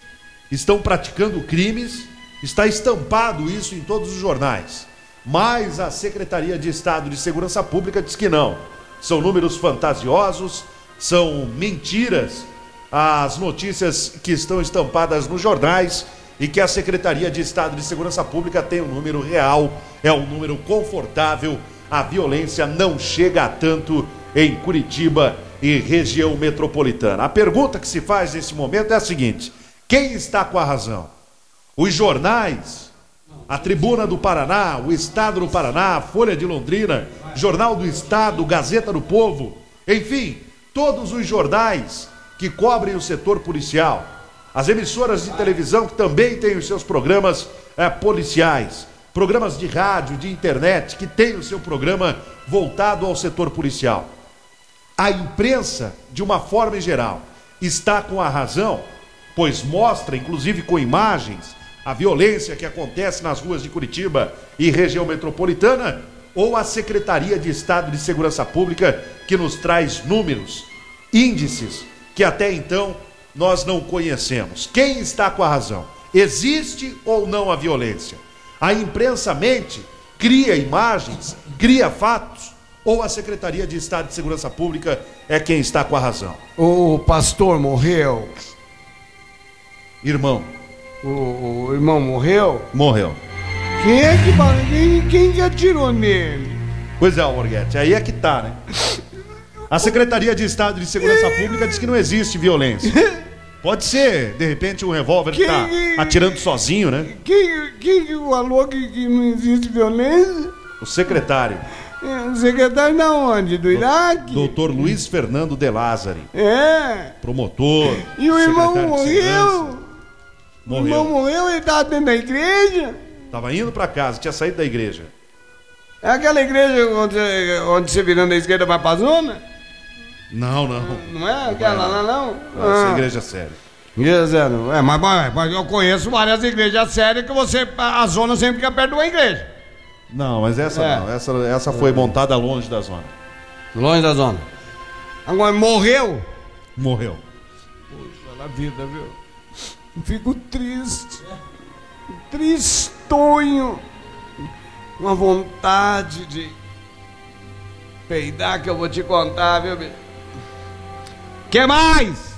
estão praticando crimes, está estampado isso em todos os jornais. Mas a Secretaria de Estado de Segurança Pública diz que não. São números fantasiosos, são mentiras as notícias que estão estampadas nos jornais e que a Secretaria de Estado de Segurança Pública tem um número real, é um número confortável. A violência não chega a tanto em Curitiba e região metropolitana. A pergunta que se faz nesse momento é a seguinte: quem está com a razão? Os jornais, a Tribuna do Paraná, o Estado do Paraná, a Folha de Londrina, Jornal do Estado, Gazeta do Povo, enfim, todos os jornais que cobrem o setor policial, as emissoras de televisão que também têm os seus programas policiais, programas de rádio, de internet, que têm o seu programa voltado ao setor policial. A imprensa, de uma forma em geral, está com a razão, pois mostra, inclusive com imagens, a violência que acontece nas ruas de Curitiba e região metropolitana, ou a Secretaria de Estado de Segurança Pública, que nos traz números, índices, que até então nós não conhecemos. Quem está com a razão? Existe ou não a violência? A imprensa mente, cria imagens, cria fatos, ou a Secretaria de Estado de Segurança Pública é quem está com a razão? O pastor morreu. Irmão. O irmão morreu? Morreu. Quem que atirou nele? Pois é, Alborguete, aí é que tá, né? A Secretaria de Estado de Segurança Pública diz que não existe violência. Pode ser, de repente, um revólver que tá atirando sozinho, né? Quem falou que não existe violência? O secretário. O secretário da onde? Do Iraque? Doutor Luiz Fernando de Lázari. É. Promotor. E o irmão morreu? O irmão morreu e ele tava dentro da igreja? Tava indo pra casa, tinha saído da igreja. É aquela igreja onde você virando da esquerda vai pra zona? Não. Não é aquela lá, não? Essa é igreja séria. Igreja séria. Mas eu conheço várias igrejas sérias que a zona sempre fica perto de uma igreja. Não, mas essa não. Essa foi montada longe da zona. Longe da zona. Agora, morreu? Morreu. Poxa, na vida, viu? Fico triste. Tristonho. Uma vontade de peidar que eu vou te contar, viu, bicho? Que mais?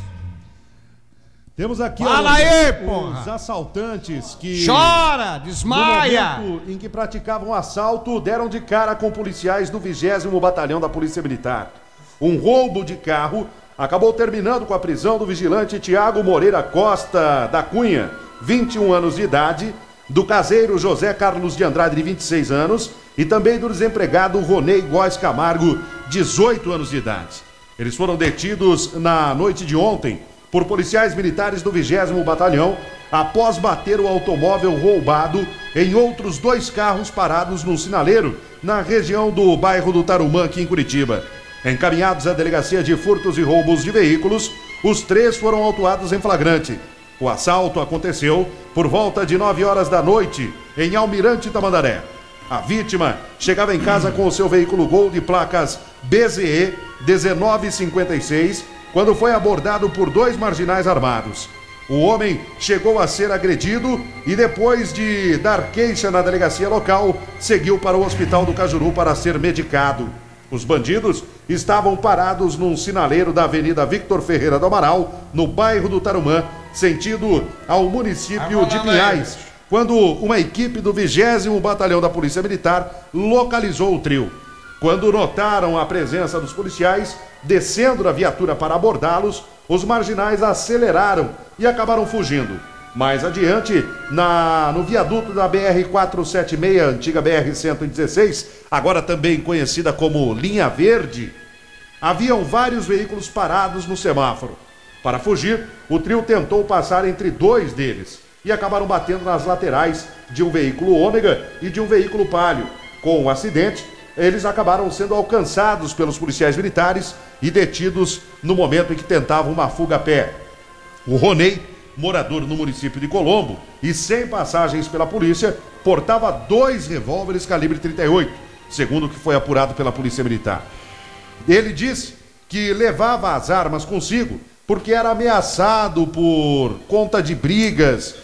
Temos aqui os assaltantes que... Chora, desmaia! No momento em que praticavam um assalto, deram de cara com policiais do 20º Batalhão da Polícia Militar. Um roubo de carro acabou terminando com a prisão do vigilante Tiago Moreira Costa da Cunha, 21 anos de idade, do caseiro José Carlos de Andrade, de 26 anos, e também do desempregado Ronei Góes Camargo, 18 anos de idade. Eles foram detidos na noite de ontem por policiais militares do 20º Batalhão, após bater o automóvel roubado em outros 2 carros parados no sinaleiro, na região do bairro do Tarumã, aqui em Curitiba. Encaminhados à Delegacia de Furtos e Roubos de Veículos, os 3 foram autuados em flagrante. O assalto aconteceu por volta de 9 horas da noite, em Almirante Tamandaré. A vítima chegava em casa com o seu veículo Gol de placas BZE 1956, quando foi abordado por 2 marginais armados. O homem chegou a ser agredido e, depois de dar queixa na delegacia local, seguiu para o Hospital do Cajuru para ser medicado. Os bandidos estavam parados num sinaleiro da Avenida Victor Ferreira do Amaral, no bairro do Tarumã, sentido ao município de Pinhais, quando uma equipe do 20º Batalhão da Polícia Militar localizou o trio. Quando notaram a presença dos policiais, descendo da viatura para abordá-los, os marginais aceleraram e acabaram fugindo. Mais adiante, no viaduto da BR-476, antiga BR-116, agora também conhecida como Linha Verde, haviam vários veículos parados no semáforo. Para fugir, o trio tentou passar entre 2 deles e acabaram batendo nas laterais de um veículo Ômega e de um veículo Palio. Com o acidente, eles acabaram sendo alcançados pelos policiais militares e detidos no momento em que tentavam uma fuga a pé. O Ronei, morador no município de Colombo e sem passagens pela polícia, portava 2 revólveres calibre 38, segundo o que foi apurado pela Polícia Militar. Ele disse que levava as armas consigo porque era ameaçado por conta de brigas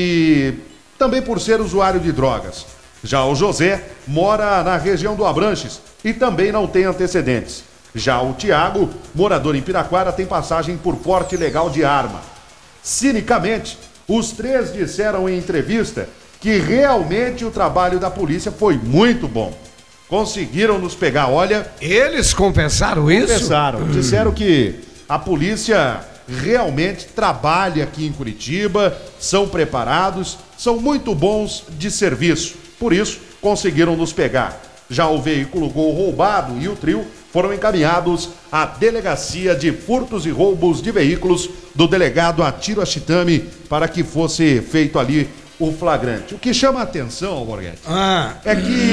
e também por ser usuário de drogas. Já o José mora na região do Abranches e também não tem antecedentes. Já o Tiago, morador em Piraquara, tem passagem por porte ilegal de arma. Cinicamente, os 3 disseram em entrevista que realmente o trabalho da polícia foi muito bom. Conseguiram nos pegar, olha... Eles confessaram isso? Confessaram. Disseram que a polícia realmente trabalha aqui em Curitiba, são preparados, são muito bons de serviço. Por isso, conseguiram nos pegar. Já o veículo Gol roubado e o trio foram encaminhados à Delegacia de Furtos e Roubos de Veículos do delegado Atiro Achitami para que fosse feito ali o flagrante. O que chama a atenção, Borghetti, é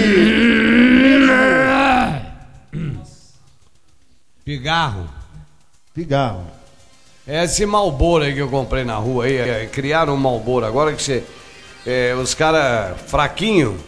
que... Pigarro. É esse Marlboro aí que eu comprei na rua aí, criaram um Marlboro agora que você... os caras fraquinho,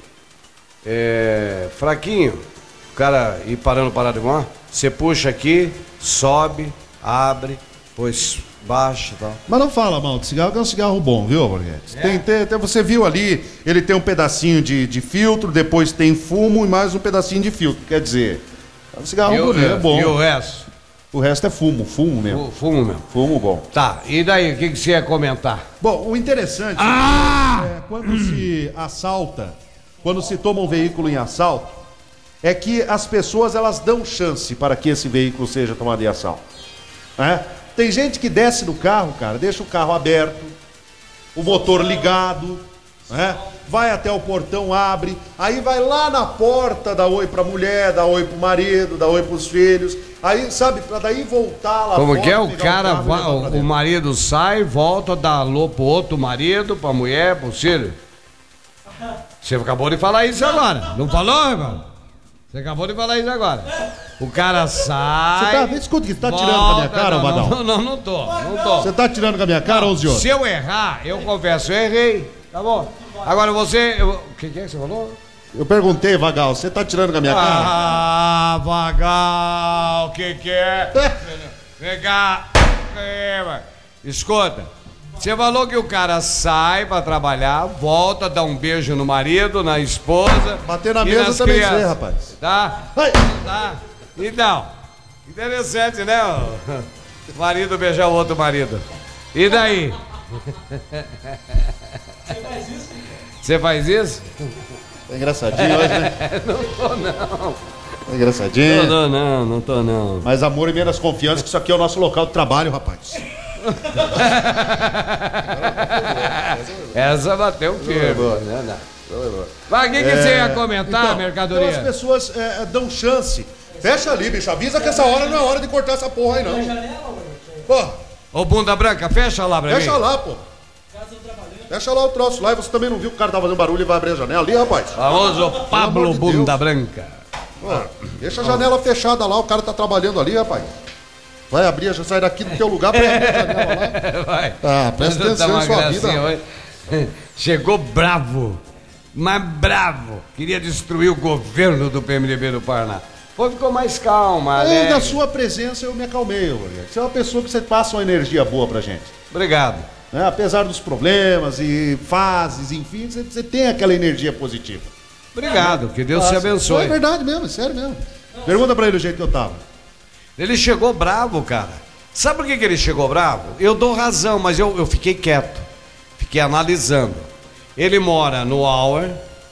o cara ir parando de fumar, você puxa aqui, sobe, abre, depois baixa e tal. Mas não fala mal de cigarro, que é um cigarro bom, viu, Borghetti? Você viu ali, ele tem um pedacinho de filtro, depois tem fumo e mais um pedacinho de filtro, quer dizer, é um cigarro bonito, é bom. E o resto? O resto é fumo mesmo. Fumo mesmo. Fumo bom. Tá, e daí, o que você ia comentar? Bom, o interessante é quando se assalta, quando se toma um veículo em assalto, é que as pessoas elas dão chance para que esse veículo seja tomado em assalto. Tem gente que desce do carro, cara, deixa o carro aberto, o motor ligado, né? Vai até o portão, abre, aí vai lá na porta, dá oi pra mulher, dá oi pro marido, dá oi pros filhos, aí, sabe, pra daí voltar lá Como fora, que é? O cara, o marido sai, volta, dá alô pro outro marido, pra mulher, pro filho. Você acabou de falar isso agora, não falou, irmão? Você acabou de falar isso agora. O cara sai... Escuta, que você tá tirando com a minha cara, Vadal? Não tô. Você tá tirando com a minha cara, ô senhor? Se eu errar, eu confesso, eu errei, tá bom? Agora você... O que é que você falou? Eu perguntei, Vagal, você tá tirando com a minha cara? Ah, Vagal, o que é? Vem cá. Escuta, você falou que o cara sai pra trabalhar, volta, dá um beijo no marido, na esposa... Bater na mesa também sei, rapaz. Tá? Ai. Tá? Então, interessante, né? O marido beijar o outro marido. E daí? Você faz isso? Tá engraçadinho hoje, né? Não tô, não. Tá engraçadinho. Não tô, não. Mais amor e menos confiança, que isso aqui é o nosso local de trabalho, rapaz. Essa bateu firme. Mas o que você ia comentar, então, mercadoria? Então as pessoas dão chance. Fecha ali, bicho. Avisa que essa hora não é hora de cortar essa porra aí, não. Pô. Ô, bunda branca, fecha lá pra mim. Fecha lá, pô. Fecha lá o troço lá. E você também não viu que o cara tá fazendo barulho e vai abrir a janela ali, rapaz? Famoso Pablo Bunda Branca. Pô, deixa a janela fechada lá, o cara tá trabalhando ali, rapaz. Vai abrir, já sai daqui do teu lugar pra abrir a janela lá. Vai. Ah, presta atenção em sua vida. Hoje. Chegou bravo, mas bravo. Queria destruir o governo do PMDB do Paraná. Pô, ficou mais calma, né? Na sua presença eu me acalmei, você é uma pessoa que você passa uma energia boa pra gente. Obrigado. Apesar dos problemas e fases, enfim, você tem aquela energia positiva. Obrigado, que Deus te abençoe. É verdade mesmo, é sério mesmo. Pergunta pra ele o jeito que eu tava. Ele chegou bravo, cara. Sabe por que ele chegou bravo? Eu dou razão, mas eu fiquei quieto. Fiquei analisando. Ele mora no Auer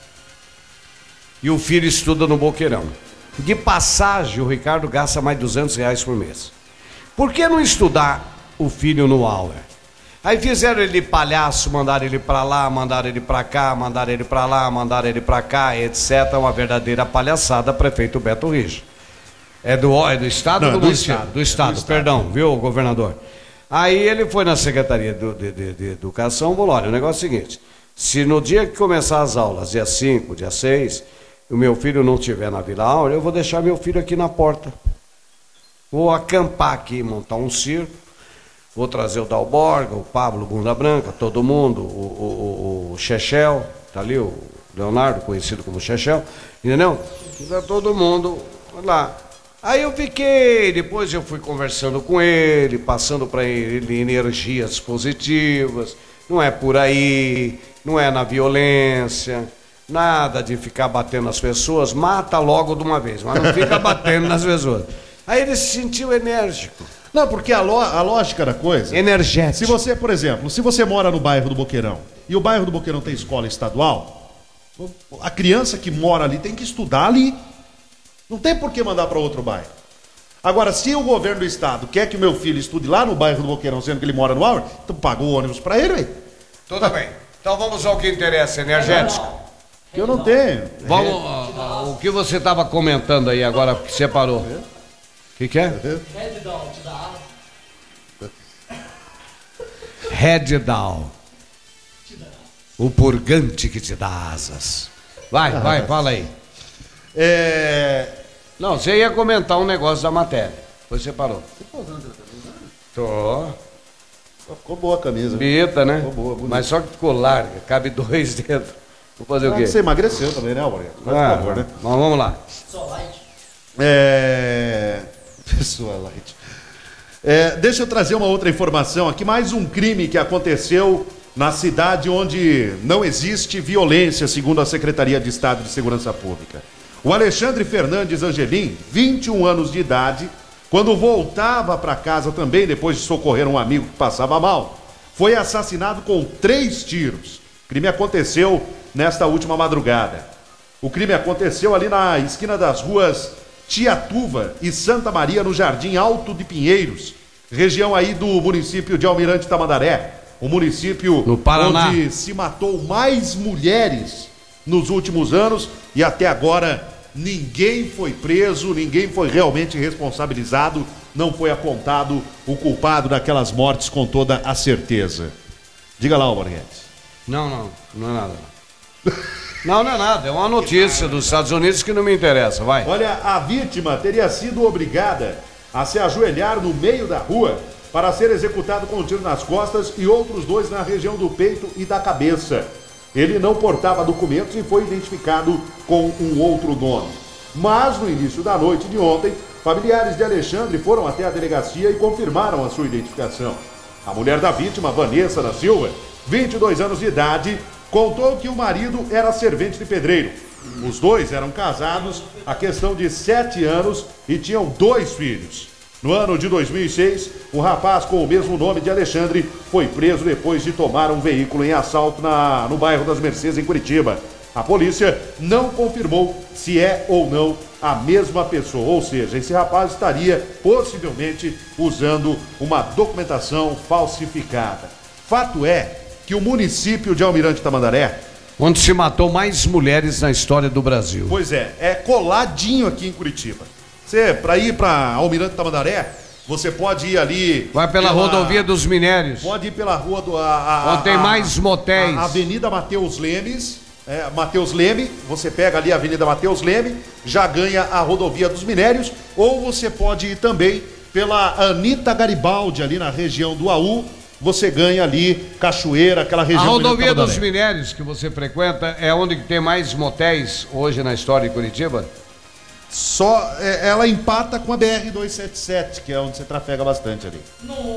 e o filho estuda no Boqueirão. De passagem, o Ricardo gasta mais R$200 por mês. Por que não estudar o filho no Auer? Aí fizeram ele de palhaço, mandaram ele pra lá, mandaram ele pra cá, mandaram ele pra lá, mandaram ele pra cá, etc. Uma verdadeira palhaçada, prefeito Beto Richa. É do Estado ou do município? Do Estado, perdão, viu, governador? Aí ele foi na Secretaria de Educação e falou, olha, o negócio é o seguinte, se no dia que começar as aulas, dia 5, dia 6, o meu filho não estiver na Vila Áurea, eu vou deixar meu filho aqui na porta. Vou acampar aqui, montar um circo, vou trazer o Dalborga, o Pablo Bunda Branca, todo mundo, o Chechel, tá ali o Leonardo, conhecido como Chechel, entendeu? Tá todo mundo lá. Aí eu fiquei, depois eu fui conversando com ele, passando para ele energias positivas, não é por aí, não é na violência, nada de ficar batendo nas pessoas, mata logo de uma vez, mas não fica batendo nas pessoas. Aí ele se sentiu enérgico. Não, porque a lógica da coisa... Energético. Se você, por exemplo, se você mora no bairro do Boqueirão, e o bairro do Boqueirão tem escola estadual, a criança que mora ali tem que estudar ali. Não tem por que mandar para outro bairro. Agora, se o governo do estado quer que o meu filho estude lá no bairro do Boqueirão, sendo que ele mora no Auer, então paga o ônibus para ele, velho. Tudo bem. Então vamos ao que interessa, energético. Que eu não tenho. Vamos, o que você estava comentando aí agora que separou? O que é? Red Down. O purgante que te dá asas. Vai, fala aí. Não, você ia comentar um negócio da matéria. Depois você parou. Você tá usando a camisa? Tô. Ficou boa a camisa. Bonita, né? Ficou boa, bonita. Mas só que ficou larga, cabe 2 dentro. Vou fazer o quê? Você emagreceu também, né, Alberto? Por favor, né? Mas vamos lá. Pessoa light. Pessoa light. Deixa eu trazer uma outra informação aqui. Mais um crime que aconteceu na cidade onde não existe violência, segundo a Secretaria de Estado de Segurança Pública. O Alexandre Fernandes Angelim, 21 anos de idade, quando voltava para casa também, depois de socorrer um amigo que passava mal, foi assassinado com 3 tiros. O crime aconteceu nesta última madrugada. O crime aconteceu ali na esquina das ruas Tiatuva e Santa Maria, no Jardim Alto de Pinheiros, região aí do município de Almirante Tamandaré, o município no Paraná, onde se matou mais mulheres nos últimos anos e até agora ninguém foi preso, ninguém foi realmente responsabilizado, não foi apontado o culpado daquelas mortes com toda a certeza. Diga lá, Borghetti. Não é nada. Não é nada, é uma notícia dos Estados Unidos que não me interessa, vai. Olha, a vítima teria sido obrigada a se ajoelhar no meio da rua para ser executado com um tiro nas costas e outros 2 na região do peito e da cabeça. Ele não portava documentos e foi identificado com um outro nome. Mas no início da noite de ontem, familiares de Alexandre foram até a delegacia e confirmaram a sua identificação. A mulher da vítima, Vanessa da Silva, 22 anos de idade, contou que o marido era servente de pedreiro. Os 2 eram casados há questão de 7 anos e tinham 2 filhos. No ano de 2006, um rapaz com o mesmo nome de Alexandre foi preso depois de tomar um veículo em assalto no bairro das Mercês, em Curitiba. A polícia não confirmou se é ou não a mesma pessoa, ou seja, esse rapaz estaria possivelmente usando uma documentação falsificada. Fato é que o município de Almirante Tamandaré, onde se matou mais mulheres na história do Brasil. Pois é coladinho aqui em Curitiba. Você, para ir para Almirante Tamandaré, você pode ir ali... Vai pela rodovia dos Minérios. Pode ir pela rua do... onde tem mais motéis. A Avenida Mateus Lemes, Mateus Leme, você pega ali a Avenida Mateus Leme, já ganha a rodovia dos Minérios, ou você pode ir também pela Anita Garibaldi, ali na região do AU, você ganha ali Cachoeira, aquela região... A rodovia dos Minérios que você frequenta é onde tem mais motéis hoje na história de Curitiba? Só ela empata com a BR-277, que é onde você trafega bastante ali.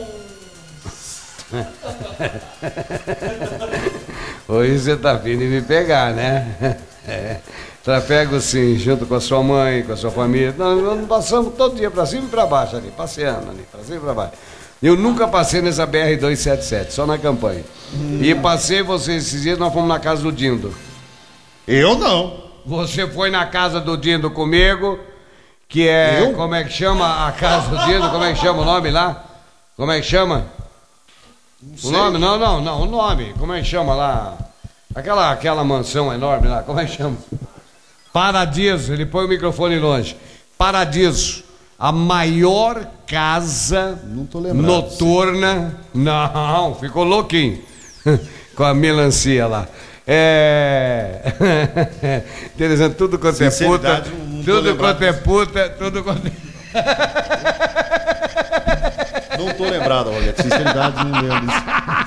Hoje você tá vindo me pegar, né? Trafego sim, junto com a sua mãe, com a sua família. Nós passamos todo dia pra cima e pra baixo ali, passeando ali, pra cima e pra baixo. Eu nunca passei nessa BR-277, só na campanha. E passei esses dias, nós fomos na casa do Dindo. Eu não. Você foi na casa do Dindo comigo, que é... Eu? Como é que chama a casa do Dindo? Como é que chama o nome lá? Como é que chama? O nome? Não, o nome. Como é que chama lá? Aquela mansão enorme lá, como é que chama? Paradiso, ele põe o microfone longe. Paradiso, a maior casa noturna. Não, ficou louquinho com a melancia lá. Interessante, tudo quanto é puta, tudo quanto é puta, tudo quanto é... Não tô lembrado, olha, de sinceridade não lembro disso.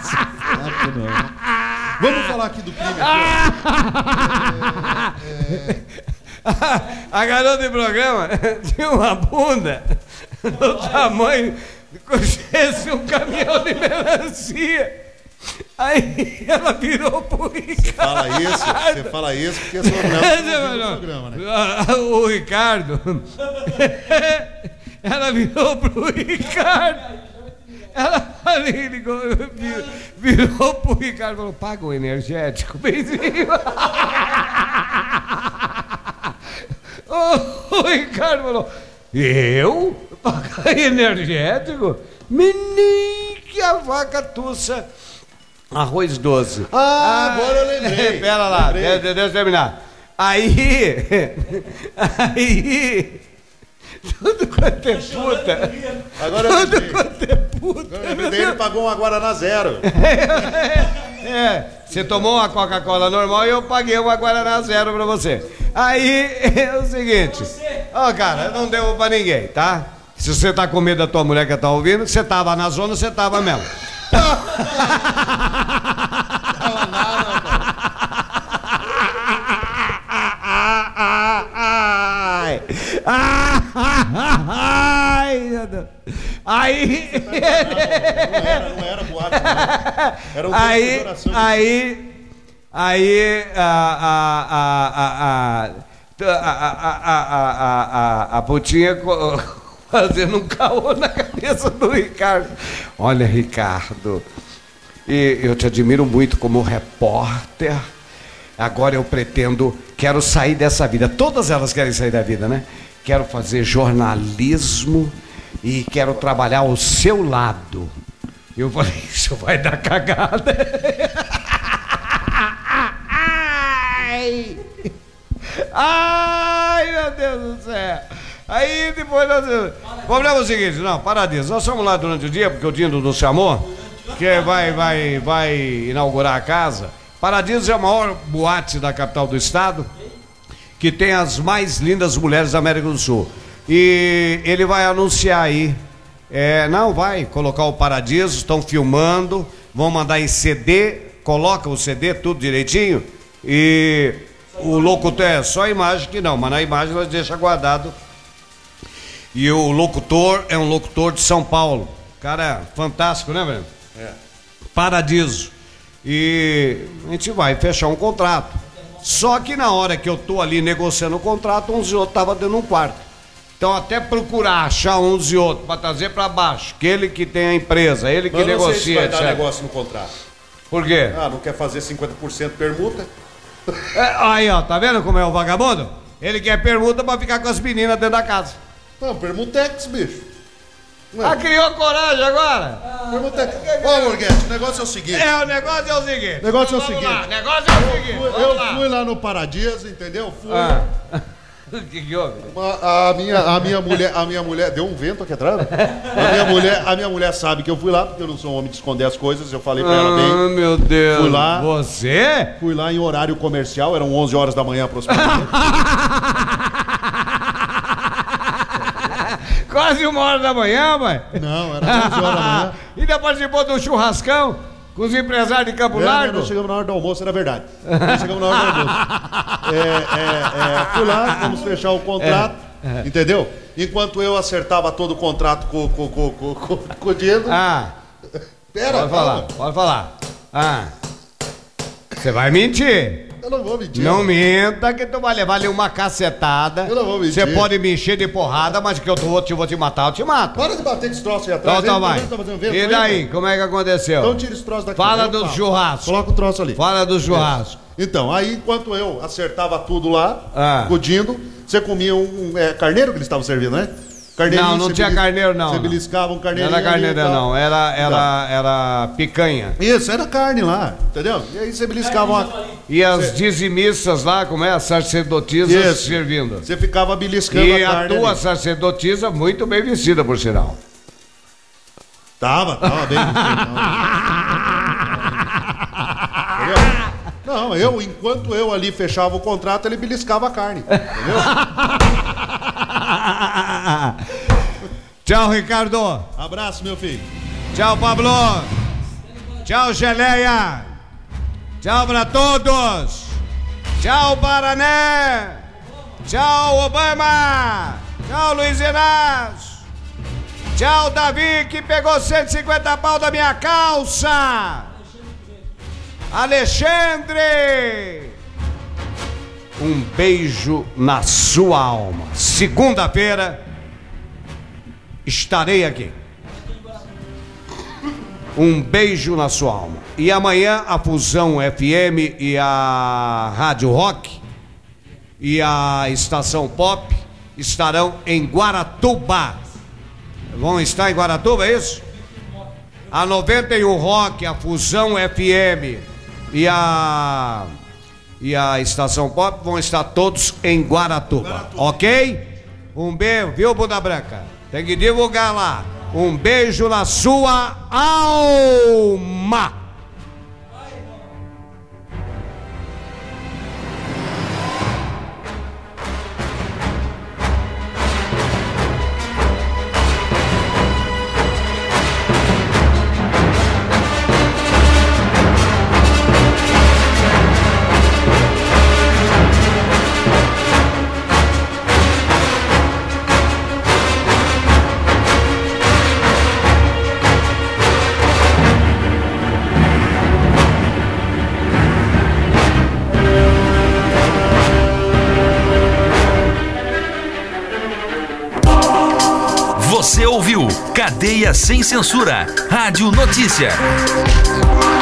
Vamos falar aqui do crime aqui. A garota de programa tinha uma bunda do tamanho de um caminhão de melancia. Aí ela virou pro Ricardo. Você fala isso porque a sua mulher não programa, né? O Ricardo, ela virou pro Ricardo. Ela virou pro Ricardo e falou: paga o energético, benzinho. O Ricardo falou: eu? Pagar energético? Menino, que a vaca tussa. Arroz doce. Agora eu lembrei. Pera lá, deixa eu terminar. Aí, tudo quanto é puta. Agora eu lembrei. Tudo quanto é puta. Ele pagou uma Guaraná zero. Você tomou uma Coca-Cola normal e eu paguei uma Guaraná zero pra você. Aí, é o seguinte. Cara, não deu pra ninguém, tá? Se você tá com medo da tua mulher que tá ouvindo, você tava na zona, você tava mesmo. Aí não era boate, não. Era um a putinha fazendo um caô na cabeça do Ricardo. Olha, Ricardo, eu te admiro muito como repórter. Agora eu quero sair dessa vida. Todas elas querem sair da vida, né? Quero fazer jornalismo e quero trabalhar ao seu lado. Eu falei, isso vai dar cagada. Ai, meu Deus do céu. Aí depois nós... O problema é o seguinte, não, Paradiso, nós fomos lá durante o dia, porque o Dindo nos chamou, que vai inaugurar a casa. Paradiso é a maior boate da capital do estado, que tem as mais lindas mulheres da América do Sul. E ele vai anunciar aí, não vai colocar o Paradiso, estão filmando, vão mandar em CD, coloca o CD tudo direitinho, e o locutor é só a imagem que não, mas na imagem nós deixa guardado. E o locutor é um locutor de São Paulo, cara fantástico, né, velho? Paradiso. E a gente vai fechar um contrato. Só que na hora que eu tô ali negociando o contrato, uns e outros estavam dentro de um quarto. Então até procurar achar uns e outros para trazer para baixo, aquele que tem a empresa, ele que negocia, não sei se vai dar negócio no contrato. Por quê? Não quer fazer 50% permuta? Aí, ó, tá vendo como é o vagabundo? Ele quer permuta para ficar com as meninas dentro da casa. Não, permutex, bicho. Criou coragem agora? Ô, Morguete, o negócio é o seguinte. O negócio é o seguinte. Eu fui lá no Paradiso, entendeu? O que houve? A minha mulher deu um vento aqui atrás. A minha mulher sabe que eu fui lá, porque eu não sou um homem de esconder as coisas. Eu falei pra ela bem. Meu Deus. Fui lá. Você? Fui lá em horário comercial, eram 11 horas da manhã aproximadamente. Quase 1h da manhã, mãe. Não, era 11 horas da manhã. Ainda participou do churrascão com os empresários de Campo Largo? Nós chegamos na hora do almoço, era verdade. Nós chegamos na hora do almoço. Fui lá, vamos fechar o contrato, entendeu? Enquanto eu acertava todo o contrato com o Diego. Pera, pode falar. Você vai mentir. Eu não vou mentir. Não minta que tu vai levar ali uma cacetada. Eu não vou mentir. Você pode me encher de porrada, mas que eu vou te matar, eu te mato. Para de bater esse troço aí atrás. Então vai. E daí, como é que aconteceu? Então tira esse troço daqui. Fala do churrasco. Coloca o troço ali. Fala do churrasco. Então, aí enquanto eu acertava tudo lá, com o Dindo, você comia carneiro que eles estavam servindo, né? Não tinha carneiro, não. Você beliscava um carneirinho. Não era carneiro, não. Era picanha. Isso, era carne lá, entendeu? E aí você beliscava uma... E as dizimistas lá, como é? As sacerdotisas servindo. Você ficava beliscando a carne. E a tua sacerdotisa muito bem vestida, por sinal. Tava bem vestida. Não, enquanto eu ali fechava o contrato, ele beliscava a carne, entendeu? Tchau, Ricardo. Abraço, meu filho. Tchau, Pablo. Tchau, Geleia. Tchau pra todos. Tchau, Barané. Tchau, Obama. Tchau, Luiz Inácio. Tchau, Davi, que pegou 150 pau da minha calça. Alexandre. Um beijo na sua alma. Segunda-feira estarei aqui. Um beijo na sua alma. E amanhã a Fusão FM e a Rádio Rock e a Estação Pop estarão em Guaratuba. Vão estar em Guaratuba, é isso? A 91 Rock, a Fusão FM e a Estação Pop vão estar todos em Guaratuba. Ok? Um beijo, viu, Bunda Branca? Tem que divulgar lá. Um beijo na sua alma. Você ouviu Cadeia Sem Censura, Rádio Notícia.